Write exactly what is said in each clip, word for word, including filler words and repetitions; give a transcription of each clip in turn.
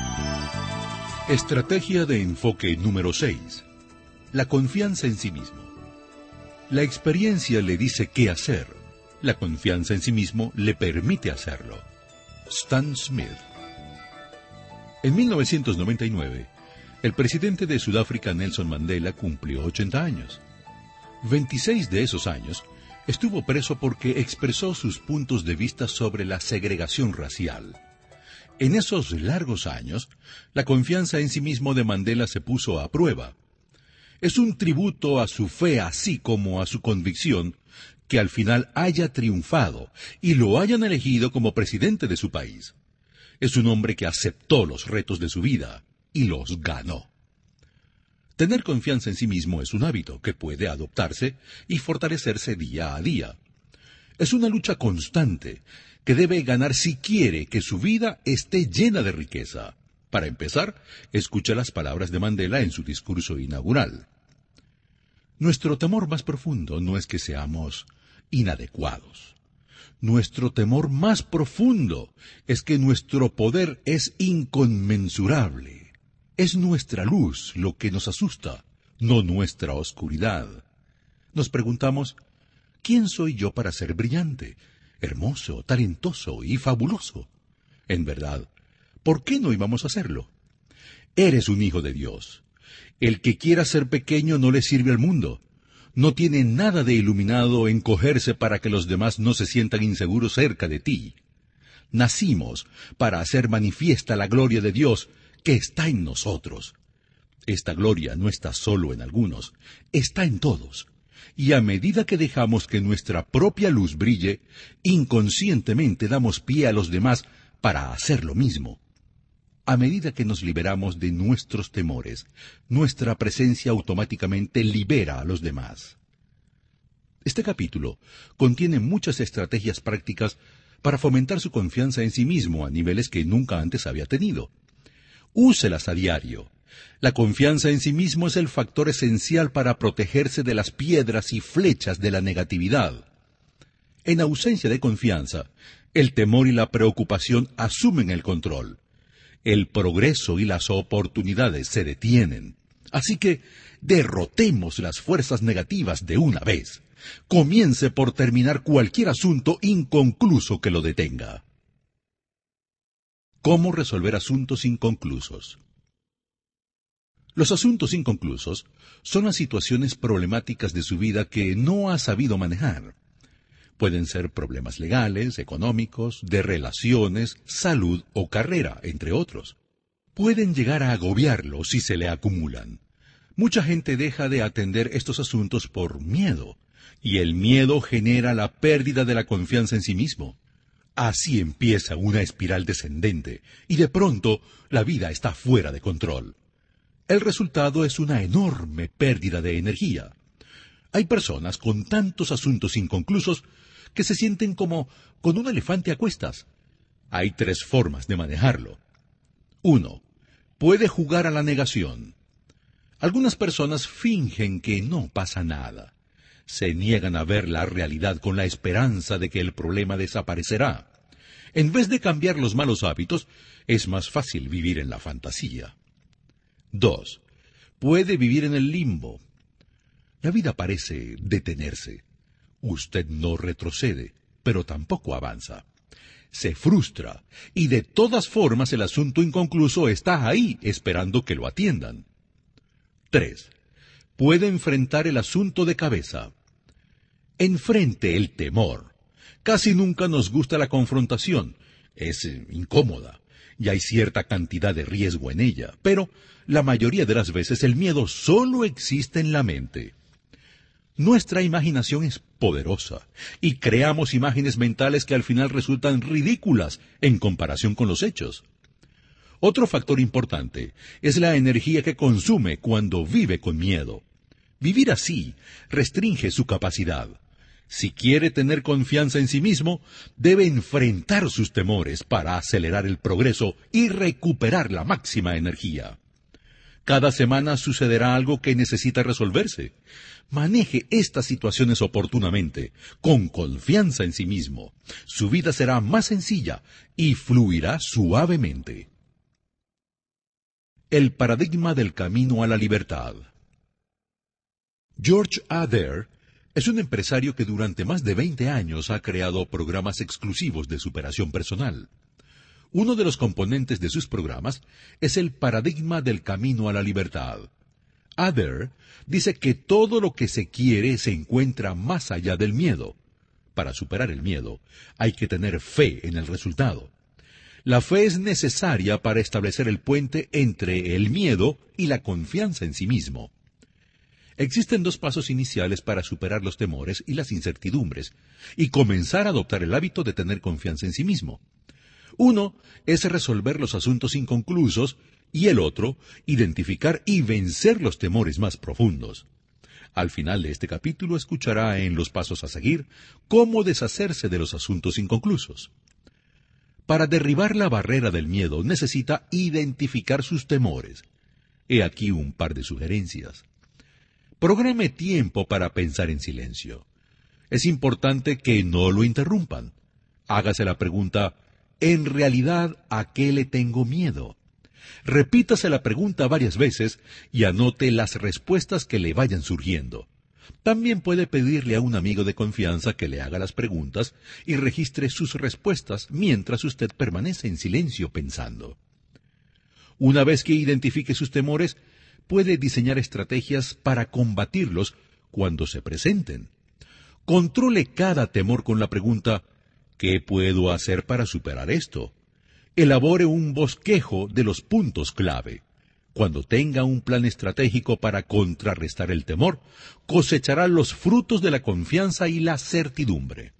Estrategia de enfoque número seis. La confianza en sí mismo. La experiencia le dice qué hacer. La confianza en sí mismo le permite hacerlo. Stan Smith. En mil novecientos noventa y nueve, el presidente de Sudáfrica, Nelson Mandela, cumplió ochenta años. veintiséis de esos años estuvo preso porque expresó sus puntos de vista sobre la segregación racial. En esos largos años, la confianza en sí mismo de Mandela se puso a prueba. Es un tributo a su fe así como a su convicción que al final haya triunfado y lo hayan elegido como presidente de su país. Es un hombre que aceptó los retos de su vida y los ganó. Tener confianza en sí mismo es un hábito que puede adoptarse y fortalecerse día a día. Es una lucha constante que debe ganar si quiere que su vida esté llena de riqueza. Para empezar, escucha las palabras de Mandela en su discurso inaugural. Nuestro temor más profundo no es que seamos inadecuados. Nuestro temor más profundo es que nuestro poder es inconmensurable. Es nuestra luz lo que nos asusta, no nuestra oscuridad. Nos preguntamos, ¿quién soy yo para ser brillante, hermoso, talentoso y fabuloso? En verdad, ¿por qué no íbamos a hacerlo? Eres un hijo de Dios. El que quiera ser pequeño no le sirve al mundo. No tiene nada de iluminado encogerse para que los demás no se sientan inseguros cerca de ti. Nacimos para hacer manifiesta la gloria de Dios que está en nosotros. Esta gloria no está solo en algunos, está en todos. Y a medida que dejamos que nuestra propia luz brille, inconscientemente damos pie a los demás para hacer lo mismo. A medida que nos liberamos de nuestros temores, nuestra presencia automáticamente libera a los demás. Este capítulo contiene muchas estrategias prácticas para fomentar su confianza en sí mismo a niveles que nunca antes había tenido. Úselas a diario. La confianza en sí mismo es el factor esencial para protegerse de las piedras y flechas de la negatividad. En ausencia de confianza, el temor y la preocupación asumen el control. El progreso y las oportunidades se detienen. Así que derrotemos las fuerzas negativas de una vez. Comience por terminar cualquier asunto inconcluso que lo detenga. ¿Cómo resolver asuntos inconclusos? Los asuntos inconclusos son las situaciones problemáticas de su vida que no ha sabido manejar. Pueden ser problemas legales, económicos, de relaciones, salud o carrera, entre otros. Pueden llegar a agobiarlo si se le acumulan. Mucha gente deja de atender estos asuntos por miedo, y el miedo genera la pérdida de la confianza en sí mismo. Así empieza una espiral descendente, y de pronto la vida está fuera de control. El resultado es una enorme pérdida de energía. Hay personas con tantos asuntos inconclusos que se sienten como con un elefante a cuestas. Hay tres formas de manejarlo. Uno, puede jugar a la negación. Algunas personas fingen que no pasa nada. Se niegan a ver la realidad con la esperanza de que el problema desaparecerá. En vez de cambiar los malos hábitos, es más fácil vivir en la fantasía. Dos, puede vivir en el limbo. La vida parece detenerse. Usted no retrocede, pero tampoco avanza. Se frustra, y de todas formas el asunto inconcluso está ahí, esperando que lo atiendan. Tres, puede enfrentar el asunto de cabeza. Enfrente el temor. Casi nunca nos gusta la confrontación. Es eh, incómoda, y hay cierta cantidad de riesgo en ella, pero la mayoría de las veces el miedo solo existe en la mente. Nuestra imaginación es poderosa, y creamos imágenes mentales que al final resultan ridículas en comparación con los hechos. Otro factor importante es la energía que consume cuando vive con miedo. Vivir así restringe su capacidad. Si quiere tener confianza en sí mismo, debe enfrentar sus temores para acelerar el progreso y recuperar la máxima energía. Cada semana sucederá algo que necesita resolverse. Maneje estas situaciones oportunamente, con confianza en sí mismo. Su vida será más sencilla y fluirá suavemente. El paradigma del camino a la libertad. George Adair es un empresario que durante más de veinte años ha creado programas exclusivos de superación personal. Uno de los componentes de sus programas es el paradigma del camino a la libertad. Adair dice que todo lo que se quiere se encuentra más allá del miedo. Para superar el miedo, hay que tener fe en el resultado. La fe es necesaria para establecer el puente entre el miedo y la confianza en sí mismo. Existen dos pasos iniciales para superar los temores y las incertidumbres y comenzar a adoptar el hábito de tener confianza en sí mismo. Uno es resolver los asuntos inconclusos y el otro, identificar y vencer los temores más profundos. Al final de este capítulo escuchará en los pasos a seguir cómo deshacerse de los asuntos inconclusos. Para derribar la barrera del miedo necesita identificar sus temores. He aquí un par de sugerencias. Programe tiempo para pensar en silencio. Es importante que no lo interrumpan. Hágase la pregunta, ¿en realidad a qué le tengo miedo? Repítase la pregunta varias veces y anote las respuestas que le vayan surgiendo. También puede pedirle a un amigo de confianza que le haga las preguntas y registre sus respuestas mientras usted permanece en silencio pensando. Una vez que identifique sus temores, puede diseñar estrategias para combatirlos cuando se presenten. Controle cada temor con la pregunta, ¿qué puedo hacer para superar esto? Elabore un bosquejo de los puntos clave. Cuando tenga un plan estratégico para contrarrestar el temor, cosechará los frutos de la confianza y la certidumbre.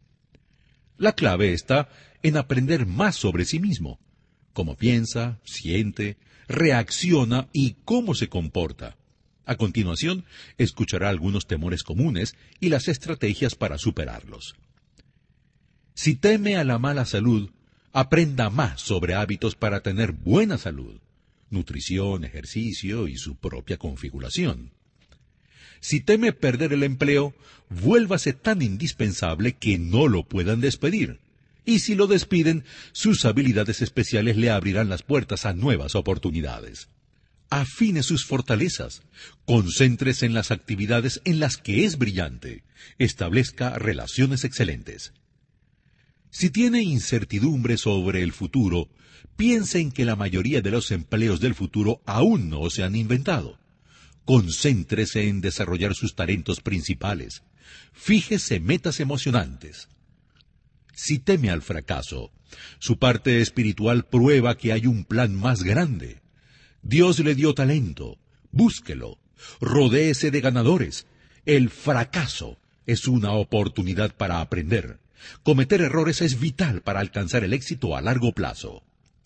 La clave está en aprender más sobre sí mismo, cómo piensa, siente, reacciona y cómo se comporta. A continuación, escuchará algunos temores comunes y las estrategias para superarlos. Si teme a la mala salud, aprenda más sobre hábitos para tener buena salud. Nutrición, ejercicio y su propia configuración. Si teme perder el empleo, vuélvase tan indispensable que no lo puedan despedir. Y si lo despiden, sus habilidades especiales le abrirán las puertas a nuevas oportunidades. Afine sus fortalezas. Concéntrese en las actividades en las que es brillante. Establezca relaciones excelentes. Si tiene incertidumbre sobre el futuro, piense en que la mayoría de los empleos del futuro aún no se han inventado. Concéntrese en desarrollar sus talentos principales. Fíjese metas emocionantes. Si teme al fracaso, su parte espiritual prueba que hay un plan más grande. Dios le dio talento. Búsquelo. Rodéese de ganadores. El fracaso es una oportunidad para aprender. Cometer errores es vital para alcanzar el éxito a largo plazo.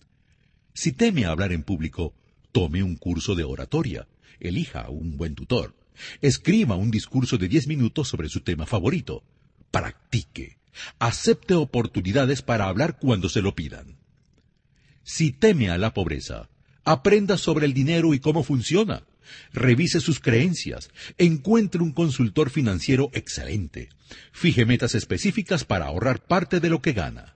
Si teme hablar en público, tome un curso de oratoria. Elija un buen tutor. Escriba un discurso de diez minutos sobre su tema favorito. Practique. Acepte oportunidades para hablar cuando se lo pidan. Si teme a la pobreza, aprenda sobre el dinero y cómo funciona. Revise sus creencias. Encuentre un consultor financiero excelente. Fije metas específicas para ahorrar parte de lo que gana.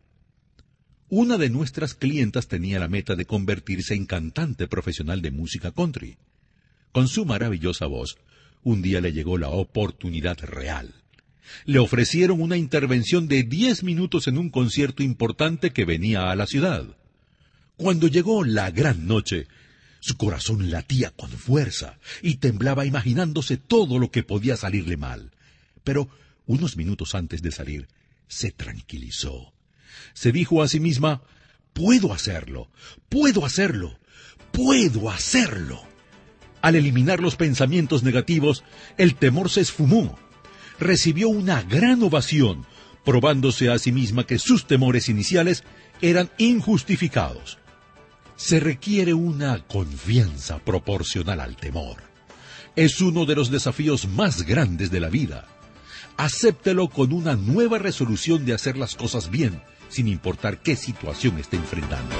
Una de nuestras clientas tenía la meta de convertirse en cantante profesional de música country. Con su maravillosa voz, un día le llegó la oportunidad real. Le ofrecieron una intervención de diez minutos en un concierto importante que venía a la ciudad. Cuando llegó la gran noche, su corazón latía con fuerza y temblaba imaginándose todo lo que podía salirle mal. Pero unos minutos antes de salir, se tranquilizó. Se dijo a sí misma, «Puedo hacerlo, puedo hacerlo, puedo hacerlo». Al eliminar los pensamientos negativos, el temor se esfumó. Recibió una gran ovación, probándose a sí misma que sus temores iniciales eran injustificados. Se requiere una confianza proporcional al temor. Es uno de los desafíos más grandes de la vida. Acéptelo con una nueva resolución de hacer las cosas bien, sin importar qué situación esté enfrentando.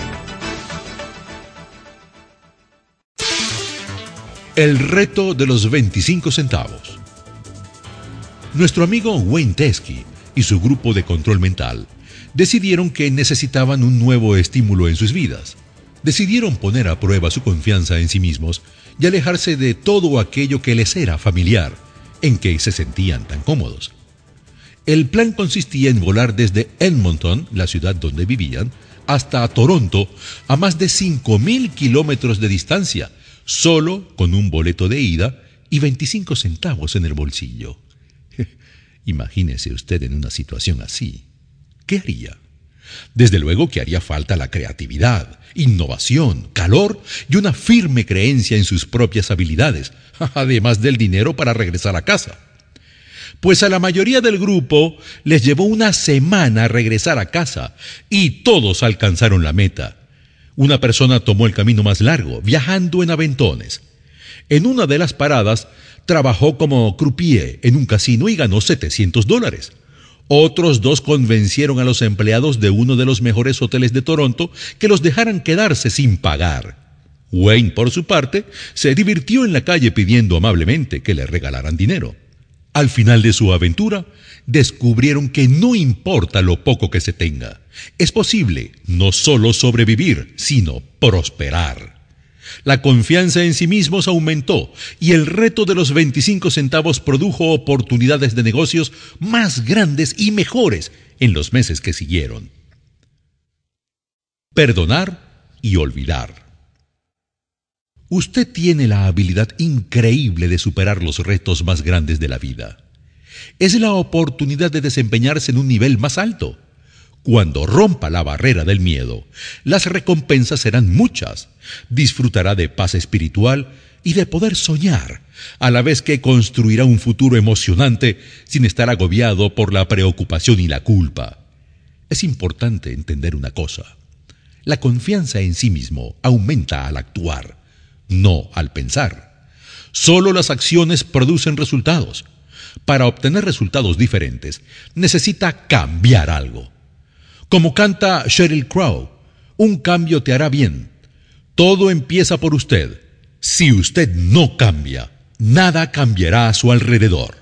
El reto de los veinticinco centavos. Nuestro amigo Wayne Teskey y su grupo de control mental decidieron que necesitaban un nuevo estímulo en sus vidas. decidieron poner a prueba su confianza en sí mismos y alejarse de todo aquello que les era familiar, en que se sentían tan cómodos. El plan consistía en volar desde Edmonton, la ciudad donde vivían, hasta Toronto, a más de cinco mil kilómetros de distancia, solo con un boleto de ida y veinticinco centavos en el bolsillo. Imagínese usted en una situación así. ¿Qué haría? Desde luego que haría falta la creatividad, innovación, calor y una firme creencia en sus propias habilidades, además del dinero para regresar a casa. Pues a la mayoría del grupo les llevó una semana regresar a casa y todos alcanzaron la meta. Una persona tomó el camino más largo, viajando en aventones. En una de las paradas, trabajó como croupier en un casino y ganó setecientos dólares. Otros dos convencieron a los empleados de uno de los mejores hoteles de Toronto que los dejaran quedarse sin pagar. Wayne, por su parte, se divirtió en la calle pidiendo amablemente que le regalaran dinero. Al final de su aventura, descubrieron que no importa lo poco que se tenga, es posible no solo sobrevivir, sino prosperar. La confianza en sí mismos aumentó y el reto de los veinticinco centavos produjo oportunidades de negocios más grandes y mejores en los meses que siguieron. Perdonar y olvidar. Usted tiene la habilidad increíble de superar los retos más grandes de la vida. Es la oportunidad de desempeñarse en un nivel más alto. Cuando rompa la barrera del miedo, las recompensas serán muchas. Disfrutará de paz espiritual y de poder soñar, a la vez que construirá un futuro emocionante sin estar agobiado por la preocupación y la culpa. Es importante entender una cosa. La confianza en sí mismo aumenta al actuar, no al pensar. Solo las acciones producen resultados. Para obtener resultados diferentes, necesita cambiar algo. Como canta Sheryl Crow, un cambio te hará bien. Todo empieza por usted. Si usted no cambia, nada cambiará a su alrededor.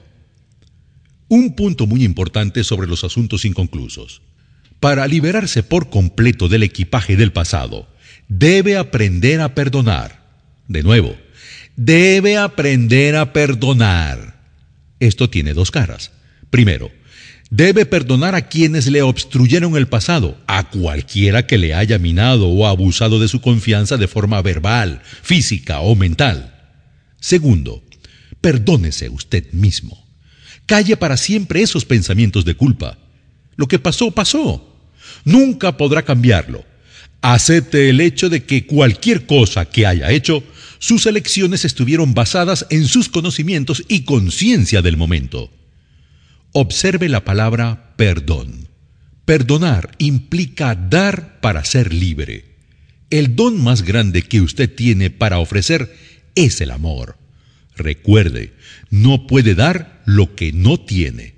Un punto muy importante sobre los asuntos inconclusos. Para liberarse por completo del equipaje del pasado, debe aprender a perdonar. De nuevo, debe aprender a perdonar. Esto tiene dos caras. Primero, debe perdonar a quienes le obstruyeron el pasado, a cualquiera que le haya minado o abusado de su confianza de forma verbal, física o mental. Segundo, perdónese usted mismo. Calle para siempre esos pensamientos de culpa. Lo que pasó, pasó. Nunca podrá cambiarlo. Acepte el hecho de que cualquier cosa que haya hecho, sus elecciones estuvieron basadas en sus conocimientos y conciencia del momento. Observe la palabra perdón. Perdonar implica dar para ser libre. El don más grande que usted tiene para ofrecer es el amor. Recuerde, no puede dar lo que no tiene.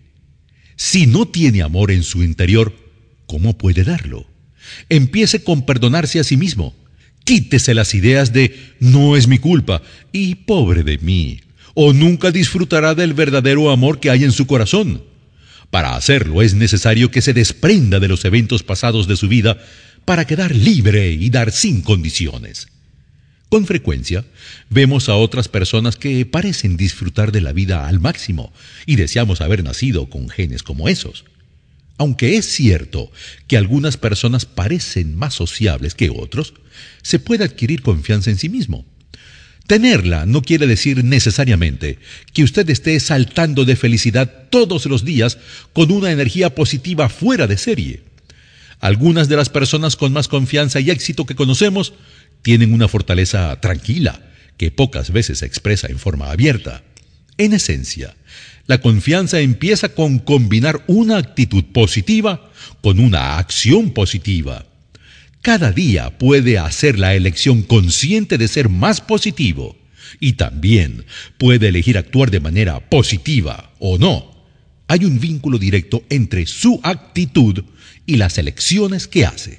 Si no tiene amor en su interior, ¿cómo puede darlo? Empiece con perdonarse a sí mismo. Quítese las ideas de no es mi culpa y pobre de mí, o nunca disfrutará del verdadero amor que hay en su corazón. Para hacerlo es necesario que se desprenda de los eventos pasados de su vida para quedar libre y dar sin condiciones. Con frecuencia, vemos a otras personas que parecen disfrutar de la vida al máximo y deseamos haber nacido con genes como esos. Aunque es cierto que algunas personas parecen más sociables que otros, se puede adquirir confianza en sí mismo. Tenerla no quiere decir necesariamente que usted esté saltando de felicidad todos los días con una energía positiva fuera de serie. Algunas de las personas con más confianza y éxito que conocemos tienen una fortaleza tranquila que pocas veces se expresa en forma abierta. En esencia, la confianza empieza con combinar una actitud positiva con una acción positiva. Cada día puede hacer la elección consciente de ser más positivo y también puede elegir actuar de manera positiva o no. Hay un vínculo directo entre su actitud y las elecciones que hace.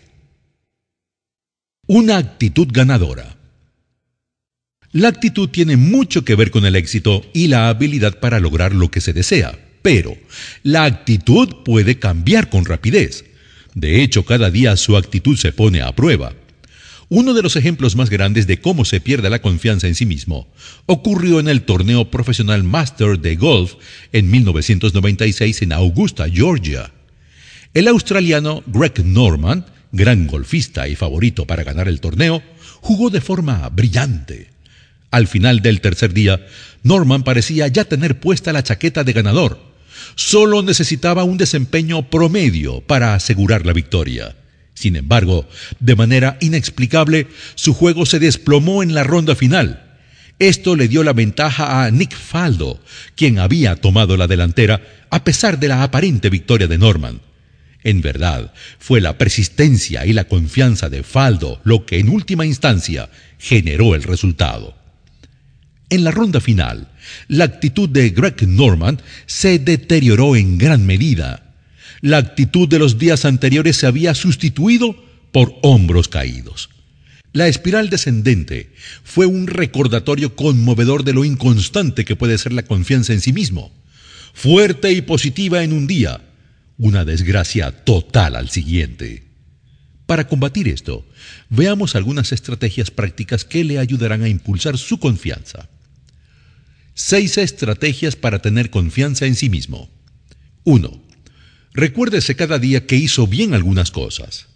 Una actitud ganadora. La actitud tiene mucho que ver con el éxito y la habilidad para lograr lo que se desea, pero la actitud puede cambiar con rapidez. De hecho, cada día su actitud se pone a prueba. Uno de los ejemplos más grandes de cómo se pierde la confianza en sí mismo ocurrió en el torneo profesional Master de golf en mil novecientos noventa y seis en Augusta, Georgia. El australiano Greg Norman, gran golfista y favorito para ganar el torneo, jugó de forma brillante. Al final del tercer día, Norman parecía ya tener puesta la chaqueta de ganador. Solo necesitaba un desempeño promedio para asegurar la victoria. Sin embargo, de manera inexplicable, su juego se desplomó en la ronda final. Esto le dio la ventaja a Nick Faldo, quien había tomado la delantera a pesar de la aparente victoria de Norman. En verdad, fue la persistencia y la confianza de Faldo lo que en última instancia generó el resultado. En la ronda final, la actitud de Greg Norman se deterioró en gran medida. La actitud de los días anteriores se había sustituido por hombros caídos. La espiral descendente fue un recordatorio conmovedor de lo inconstante que puede ser la confianza en sí mismo. Fuerte y positiva en un día, una desgracia total al siguiente. Para combatir esto, veamos algunas estrategias prácticas que le ayudarán a impulsar su confianza. Seis estrategias para tener confianza en sí mismo. uno. Recuérdese cada día que hizo bien algunas cosas.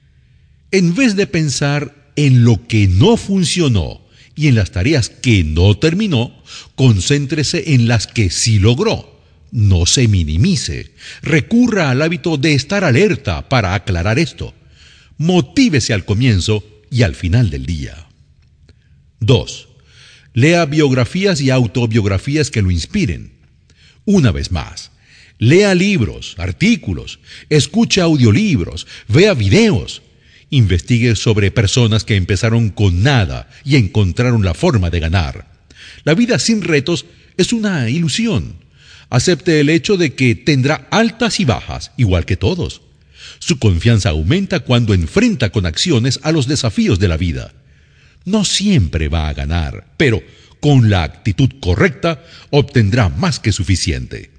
En vez de pensar en lo que no funcionó y en las tareas que no terminó, concéntrese en las que sí logró. No se minimice. Recurra al hábito de estar alerta para aclarar esto. Motívese al comienzo y al final del día. dos. Lea biografías y autobiografías que lo inspiren. Una vez más, lea libros, artículos, escuche audiolibros, vea videos. Investigue sobre personas que empezaron con nada y encontraron la forma de ganar. La vida sin retos es una ilusión. Acepte el hecho de que tendrá altas y bajas, igual que todos. Su confianza aumenta cuando enfrenta con acciones a los desafíos de la vida. No siempre va a ganar, pero con la actitud correcta obtendrá más que suficiente.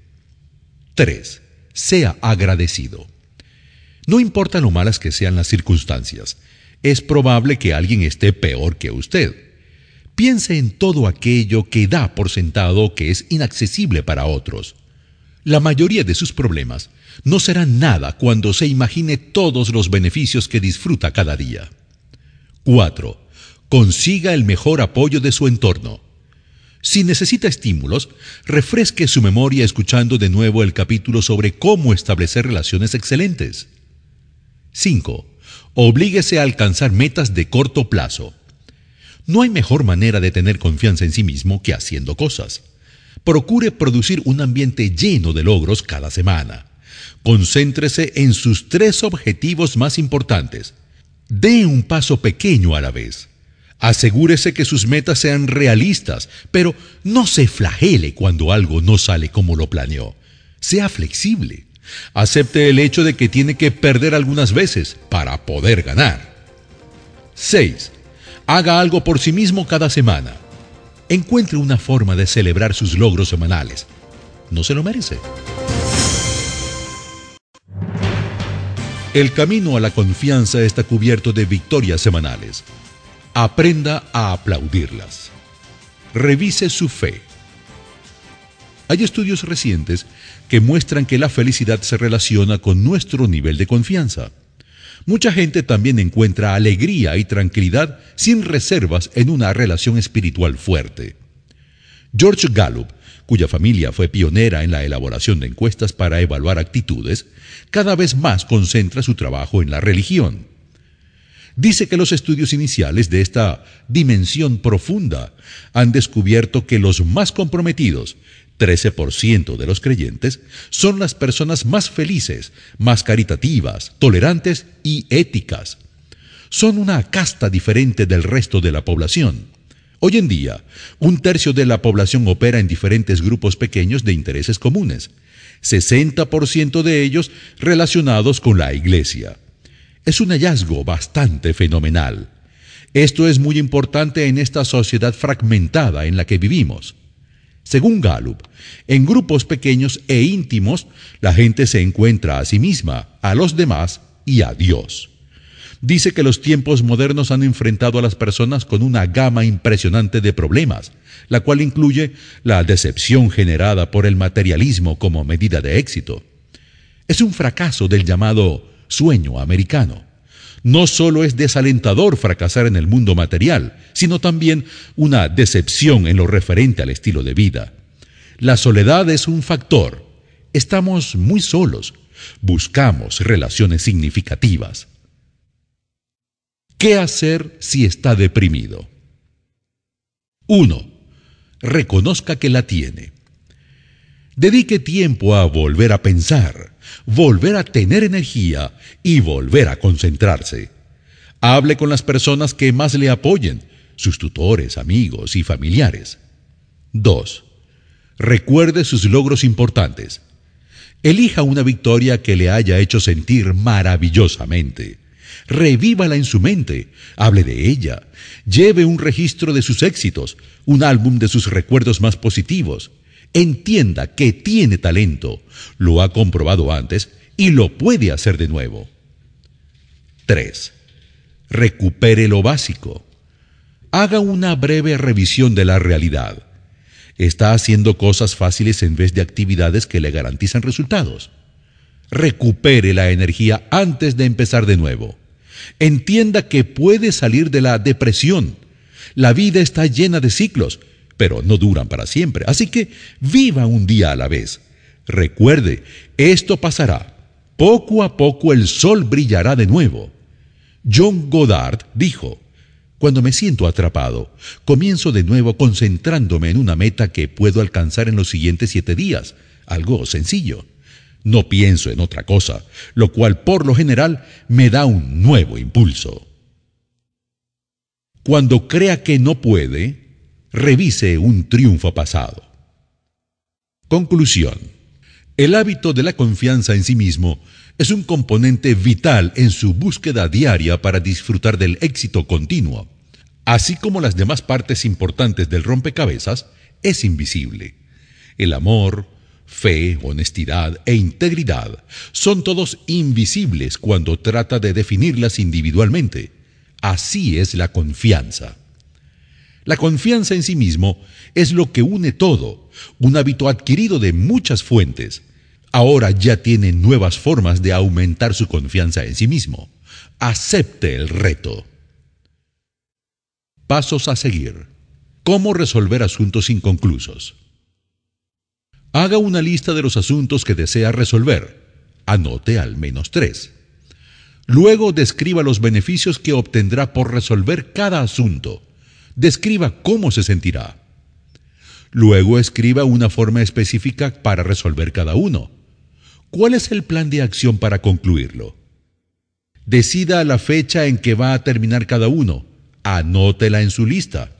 tres. Sea agradecido. No importa lo malas que sean las circunstancias, es probable que alguien esté peor que usted. Piense en todo aquello que da por sentado que es inaccesible para otros. La mayoría de sus problemas no serán nada cuando se imagine todos los beneficios que disfruta cada día. cuatro. Consiga el mejor apoyo de su entorno. Si necesita estímulos, refresque su memoria escuchando de nuevo el capítulo sobre cómo establecer relaciones excelentes. cinco. Oblíguese a alcanzar metas de corto plazo. No hay mejor manera de tener confianza en sí mismo que haciendo cosas. Procure producir un ambiente lleno de logros cada semana. Concéntrese en sus tres objetivos más importantes. Dé un paso pequeño a la vez. Asegúrese que sus metas sean realistas, pero no se flagele cuando algo no sale como lo planeó. Sea flexible. Acepte el hecho de que tiene que perder algunas veces para poder ganar. seis. Haga algo por sí mismo cada semana. Encuentre una forma de celebrar sus logros semanales. ¿No se lo merece? El camino a la confianza está cubierto de victorias semanales. Aprenda a aplaudirlas. Revise su fe. Hay estudios recientes que muestran que la felicidad se relaciona con nuestro nivel de confianza. Mucha gente también encuentra alegría y tranquilidad sin reservas en una relación espiritual fuerte. George Gallup, cuya familia fue pionera en la elaboración de encuestas para evaluar actitudes, cada vez más concentra su trabajo en la religión. Dice que los estudios iniciales de esta dimensión profunda han descubierto que los más comprometidos, trece por ciento de los creyentes, son las personas más felices, más caritativas, tolerantes y éticas. Son una casta diferente del resto de la población. Hoy en día, un tercio de la población opera en diferentes grupos pequeños de intereses comunes, sesenta por ciento de ellos relacionados con la Iglesia. Es un hallazgo bastante fenomenal. Esto es muy importante en esta sociedad fragmentada en la que vivimos. Según Gallup, en grupos pequeños e íntimos, la gente se encuentra a sí misma, a los demás y a Dios. Dice que los tiempos modernos han enfrentado a las personas con una gama impresionante de problemas, la cual incluye la decepción generada por el materialismo como medida de éxito. Es un fracaso del llamado sueño americano. No solo es desalentador fracasar en el mundo material, sino también una decepción en lo referente al estilo de vida. La soledad es un factor. Estamos muy solos. Buscamos relaciones significativas. ¿Qué hacer si está deprimido? uno. Reconozca que la tiene. Dedique tiempo a volver a pensar, volver a tener energía y volver a concentrarse. Hable con las personas que más le apoyen, sus tutores, amigos y familiares. dos. Recuerde sus logros importantes. Elija una victoria que le haya hecho sentir maravillosamente. Revívala en su mente, hable de ella, lleve un registro de sus éxitos, un álbum de sus recuerdos más positivos. Entienda que tiene talento, lo ha comprobado antes y lo puede hacer de nuevo. tres. Recupere lo básico. Haga una breve revisión de la realidad. ¿Está haciendo cosas fáciles en vez de actividades que le garantizan resultados? Recupere la energía antes de empezar de nuevo. Entienda que puede salir de la depresión. La vida está llena de ciclos, pero no duran para siempre. Así que viva un día a la vez. Recuerde, esto pasará. Poco a poco el sol brillará de nuevo. John Goddard dijo: cuando me siento atrapado, comienzo de nuevo concentrándome en una meta que puedo alcanzar en los siguientes siete días. Algo sencillo. No pienso en otra cosa, lo cual por lo general me da un nuevo impulso. Cuando crea que no puede, revise un triunfo pasado. Conclusión. El hábito de la confianza en sí mismo es un componente vital en su búsqueda diaria para disfrutar del éxito continuo. Así como las demás partes importantes del rompecabezas, es invisible. El amor, fe, honestidad e integridad son todos invisibles cuando trata de definirlas individualmente. Así es la confianza. La confianza en sí mismo es lo que une todo, un hábito adquirido de muchas fuentes. Ahora ya tiene nuevas formas de aumentar su confianza en sí mismo. Acepte el reto. Pasos a seguir. ¿Cómo resolver asuntos inconclusos? Haga una lista de los asuntos que desea resolver. Anote al menos tres. Luego describa los beneficios que obtendrá por resolver cada asunto. Describa cómo se sentirá. Luego escriba una forma específica para resolver cada uno. ¿Cuál es el plan de acción para concluirlo? Decida la fecha en que va a terminar cada uno. Anótela en su lista.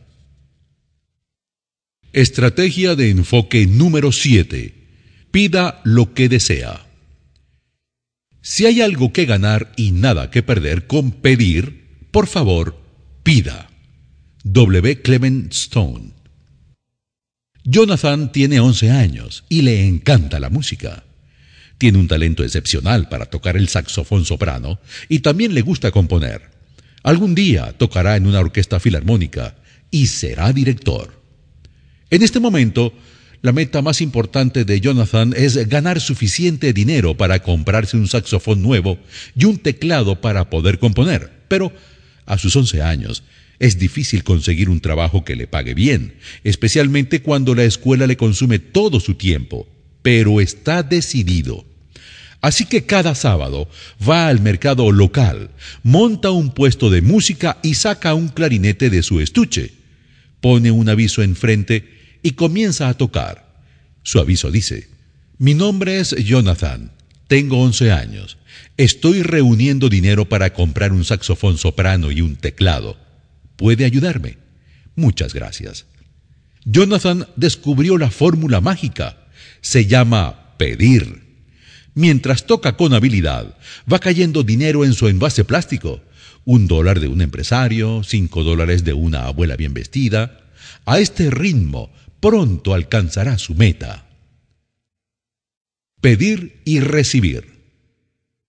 Estrategia de enfoque número siete. Pida lo que desea. Si hay algo que ganar y nada que perder con pedir, por favor, pida. W. Clement Stone. Jonathan tiene once años y le encanta la música. Tiene un talento excepcional para tocar el saxofón soprano y también le gusta componer. Algún día tocará en una orquesta filarmónica y será director. En este momento, la meta más importante de Jonathan es ganar suficiente dinero para comprarse un saxofón nuevo y un teclado para poder componer. Pero a sus once años, es difícil conseguir un trabajo que le pague bien, especialmente cuando la escuela le consume todo su tiempo. Pero está decidido. Así que cada sábado va al mercado local, monta un puesto de música y saca un clarinete de su estuche. Pone un aviso enfrente y comienza a tocar. Su aviso dice: mi nombre es Jonathan, tengo once años, estoy reuniendo dinero para comprar un saxofón soprano y un teclado. ¿Puede ayudarme? Muchas gracias. Jonathan descubrió la fórmula mágica. Se llama pedir. Mientras toca con habilidad, va cayendo dinero en su envase plástico. Un dólar de un empresario, cinco dólares de una abuela bien vestida. A este ritmo, pronto alcanzará su meta. Pedir y recibir.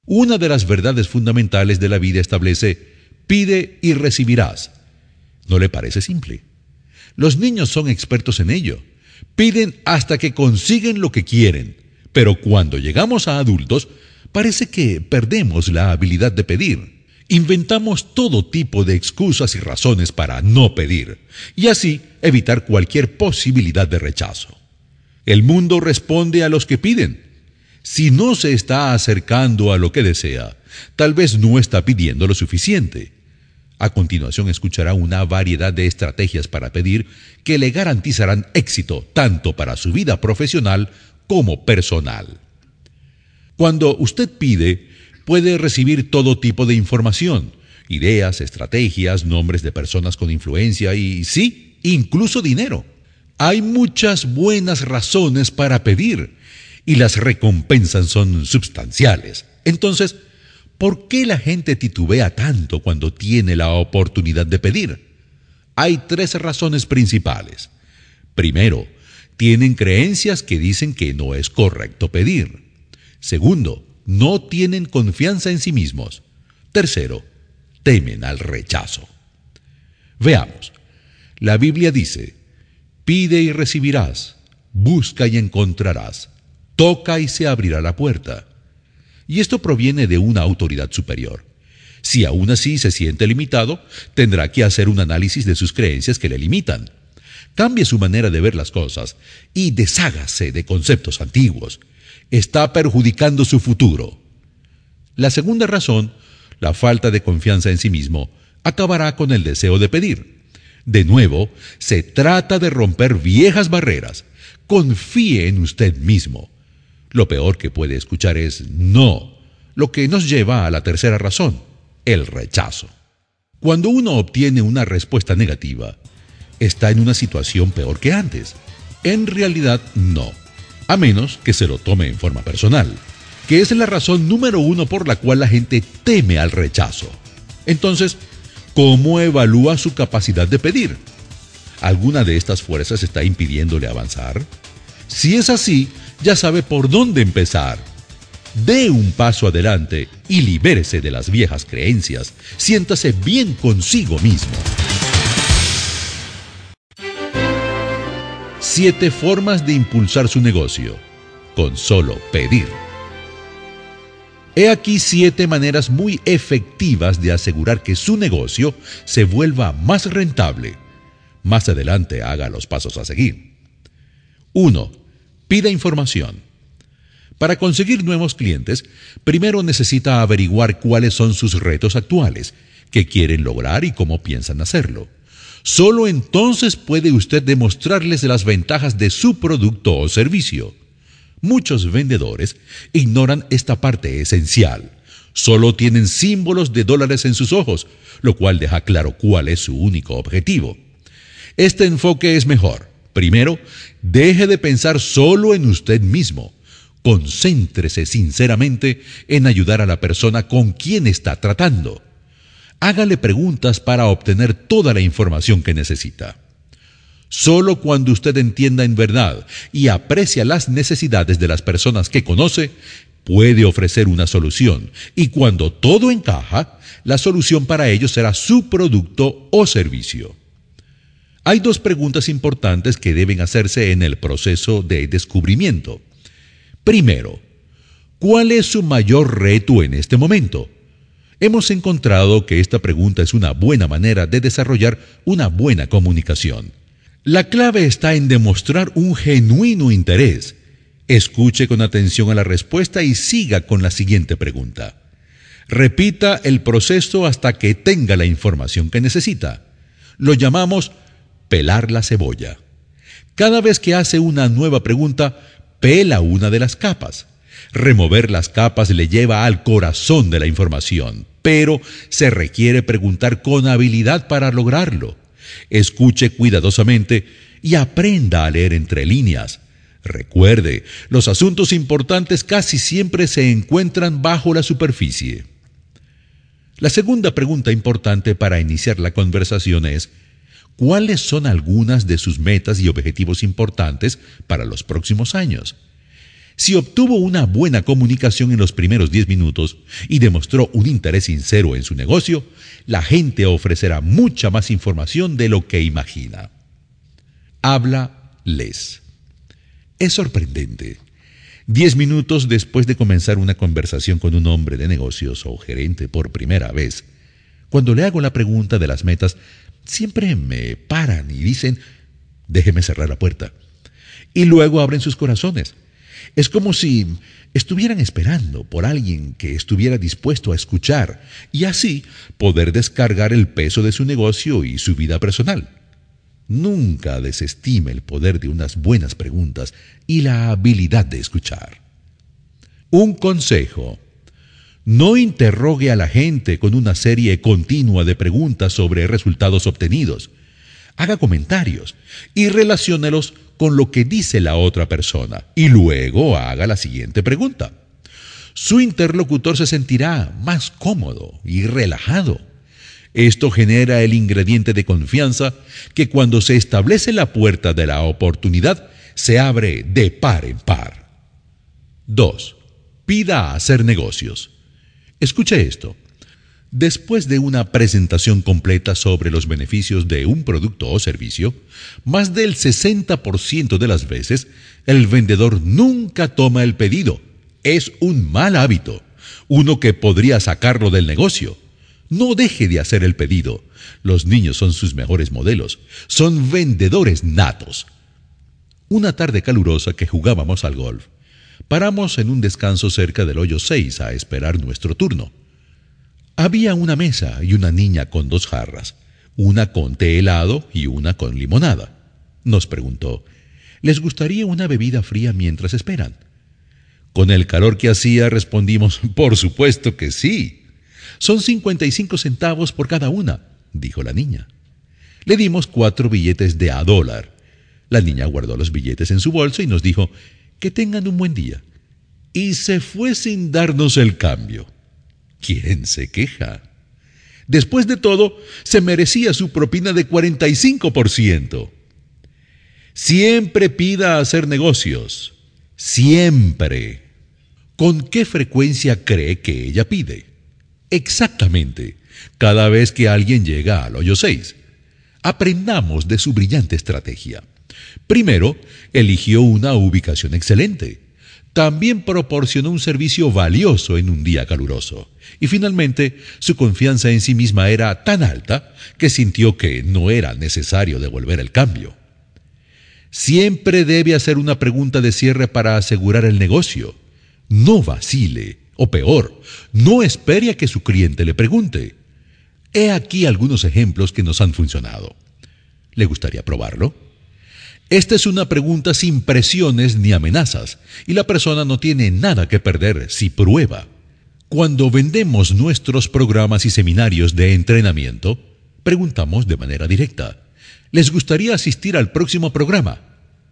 Una de las verdades fundamentales de la vida establece: pide y recibirás. ¿No le parece simple? Los niños son expertos en ello. Piden hasta que consiguen lo que quieren, pero cuando llegamos a adultos, parece que perdemos la habilidad de pedir. Inventamos todo tipo de excusas y razones para no pedir, y así evitar cualquier posibilidad de rechazo. El mundo responde a los que piden. Si no se está acercando a lo que desea, tal vez no está pidiendo lo suficiente. A continuación escuchará una variedad de estrategias para pedir que le garantizarán éxito tanto para su vida profesional como personal. Cuando usted pide, puede recibir todo tipo de información, ideas, estrategias, nombres de personas con influencia y, sí, incluso dinero. Hay muchas buenas razones para pedir y las recompensas son sustanciales. Entonces, ¿por qué la gente titubea tanto cuando tiene la oportunidad de pedir? Hay tres razones principales. Primero, tienen creencias que dicen que no es correcto pedir. Segundo, no tienen confianza en sí mismos. Tercero, temen al rechazo. Veamos. La Biblia dice: pide y recibirás, busca y encontrarás, toca y se abrirá la puerta. Y esto proviene de una autoridad superior. Si aún así se siente limitado, tendrá que hacer un análisis de sus creencias que le limitan. Cambie su manera de ver las cosas y deshágase de conceptos antiguos. Está perjudicando su futuro. La segunda razón, la falta de confianza en sí mismo, acabará con el deseo de pedir. De nuevo, se trata de romper viejas barreras. Confíe en usted mismo. Lo peor que puede escuchar es no, lo que nos lleva a la tercera razón, el rechazo. Cuando uno obtiene una respuesta negativa, está en una situación peor que antes. En realidad, no, a menos que se lo tome en forma personal, que es la razón número uno por la cual la gente teme al rechazo. Entonces, ¿cómo evalúa su capacidad de pedir? ¿Alguna de estas fuerzas está impidiéndole avanzar? Si es así, ya sabe por dónde empezar. Dé un paso adelante y libérese de las viejas creencias. Siéntase bien consigo mismo. Siete formas de impulsar su negocio, con solo pedir. He aquí siete maneras muy efectivas de asegurar que su negocio se vuelva más rentable. Más adelante haga los pasos a seguir. uno. Pida información. Para conseguir nuevos clientes, primero necesita averiguar cuáles son sus retos actuales, qué quieren lograr y cómo piensan hacerlo. Solo entonces puede usted demostrarles las ventajas de su producto o servicio. Muchos vendedores ignoran esta parte esencial. Solo tienen símbolos de dólares en sus ojos, lo cual deja claro cuál es su único objetivo. Este enfoque es mejor. Primero, deje de pensar solo en usted mismo. Concéntrese sinceramente en ayudar a la persona con quien está tratando. Hágale preguntas para obtener toda la información que necesita. Solo cuando usted entienda en verdad y aprecia las necesidades de las personas que conoce, puede ofrecer una solución. Y cuando todo encaja, la solución para ellos será su producto o servicio. Hay dos preguntas importantes que deben hacerse en el proceso de descubrimiento. Primero, ¿cuál es su mayor reto en este momento? Hemos encontrado que esta pregunta es una buena manera de desarrollar una buena comunicación. La clave está en demostrar un genuino interés. Escuche con atención a la respuesta y siga con la siguiente pregunta. Repita el proceso hasta que tenga la información que necesita. Lo llamamos pelar la cebolla. Cada vez que hace una nueva pregunta, pela una de las capas. Remover las capas le lleva al corazón de la información, pero se requiere preguntar con habilidad para lograrlo. Escuche cuidadosamente y aprenda a leer entre líneas. Recuerde, los asuntos importantes casi siempre se encuentran bajo la superficie. La segunda pregunta importante para iniciar la conversación es: ¿cuáles son algunas de sus metas y objetivos importantes para los próximos años? Si obtuvo una buena comunicación en los primeros diez minutos y demostró un interés sincero en su negocio, la gente ofrecerá mucha más información de lo que imagina. Háblales. Es sorprendente. Diez minutos después de comenzar una conversación con un hombre de negocios o gerente por primera vez, cuando le hago la pregunta de las metas, siempre me paran y dicen, déjeme cerrar la puerta. Y luego abren sus corazones. Es como si estuvieran esperando por alguien que estuviera dispuesto a escuchar y así poder descargar el peso de su negocio y su vida personal. Nunca desestime el poder de unas buenas preguntas y la habilidad de escuchar. Un consejo. No interrogue a la gente con una serie continua de preguntas sobre resultados obtenidos. Haga comentarios y relaciónelos con lo que dice la otra persona y luego haga la siguiente pregunta. Su interlocutor se sentirá más cómodo y relajado. Esto genera el ingrediente de confianza que cuando se establece la puerta de la oportunidad se abre de par en par. dos. Pida hacer negocios. Escuche esto. Después de una presentación completa sobre los beneficios de un producto o servicio, más del sesenta por ciento de las veces el vendedor nunca toma el pedido. Es un mal hábito, uno que podría sacarlo del negocio. No deje de hacer el pedido. Los niños son sus mejores modelos. Son vendedores natos. Una tarde calurosa que jugábamos al golf, paramos en un descanso cerca del hoyo seis a esperar nuestro turno. Había una mesa y una niña con dos jarras, una con té helado y una con limonada. Nos preguntó, ¿les gustaría una bebida fría mientras esperan? Con el calor que hacía respondimos, por supuesto que sí. Son cincuenta y cinco centavos por cada una, dijo la niña. Le dimos cuatro billetes de a dólar. La niña guardó los billetes en su bolso y nos dijo, que tengan un buen día. Y se fue sin darnos el cambio. ¿Quién se queja? Después de todo, se merecía su propina de cuarenta y cinco por ciento. Siempre pida hacer negocios. Siempre. ¿Con qué frecuencia cree que ella pide? Exactamente, cada vez que alguien llega al hoyo seis. Aprendamos de su brillante estrategia. Primero, eligió una ubicación excelente. También proporcionó un servicio valioso en un día caluroso. Y finalmente, su confianza en sí misma era tan alta que sintió que no era necesario devolver el cambio. Siempre debe hacer una pregunta de cierre para asegurar el negocio. No vacile, o peor, no espere a que su cliente le pregunte. He aquí algunos ejemplos que nos han funcionado. ¿Le gustaría probarlo? Esta es una pregunta sin presiones ni amenazas, y la persona no tiene nada que perder si prueba. Cuando vendemos nuestros programas y seminarios de entrenamiento, preguntamos de manera directa, ¿les gustaría asistir al próximo programa?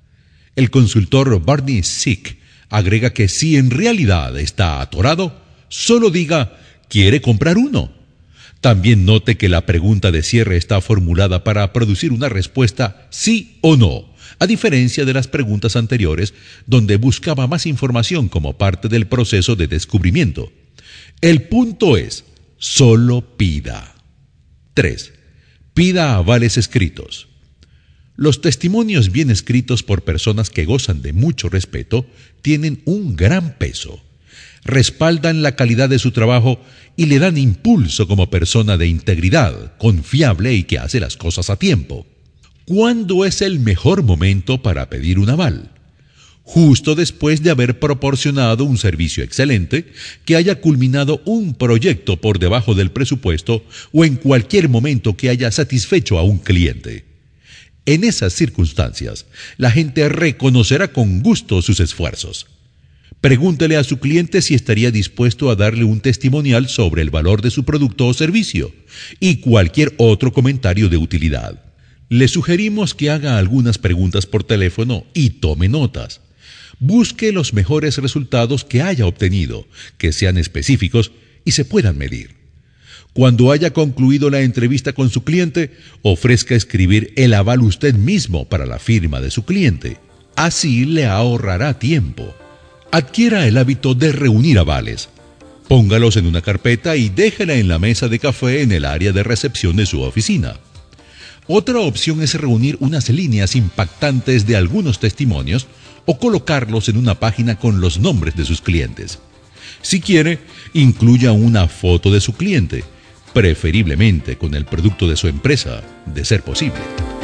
El consultor Barney Sick agrega que si en realidad está atorado, solo diga, ¿quiere comprar uno? También note que la pregunta de cierre está formulada para producir una respuesta sí o no, a diferencia de las preguntas anteriores, donde buscaba más información como parte del proceso de descubrimiento. El punto es, solo pida. tres. Pida avales escritos. Los testimonios bien escritos por personas que gozan de mucho respeto tienen un gran peso. Respaldan la calidad de su trabajo y le dan impulso como persona de integridad, confiable y que hace las cosas a tiempo. ¿Cuándo es el mejor momento para pedir un aval? Justo después de haber proporcionado un servicio excelente, que haya culminado un proyecto por debajo del presupuesto o en cualquier momento que haya satisfecho a un cliente. En esas circunstancias, la gente reconocerá con gusto sus esfuerzos. Pregúntele a su cliente si estaría dispuesto a darle un testimonial sobre el valor de su producto o servicio y cualquier otro comentario de utilidad. Le sugerimos que haga algunas preguntas por teléfono y tome notas. Busque los mejores resultados que haya obtenido, que sean específicos y se puedan medir. Cuando haya concluido la entrevista con su cliente, ofrezca escribir el aval usted mismo para la firma de su cliente. Así le ahorrará tiempo. Adquiera el hábito de reunir avales. Póngalos en una carpeta y déjela en la mesa de café en el área de recepción de su oficina. Otra opción es reunir unas líneas impactantes de algunos testimonios o colocarlos en una página con los nombres de sus clientes. Si quiere, incluya una foto de su cliente, preferiblemente con el producto de su empresa, de ser posible.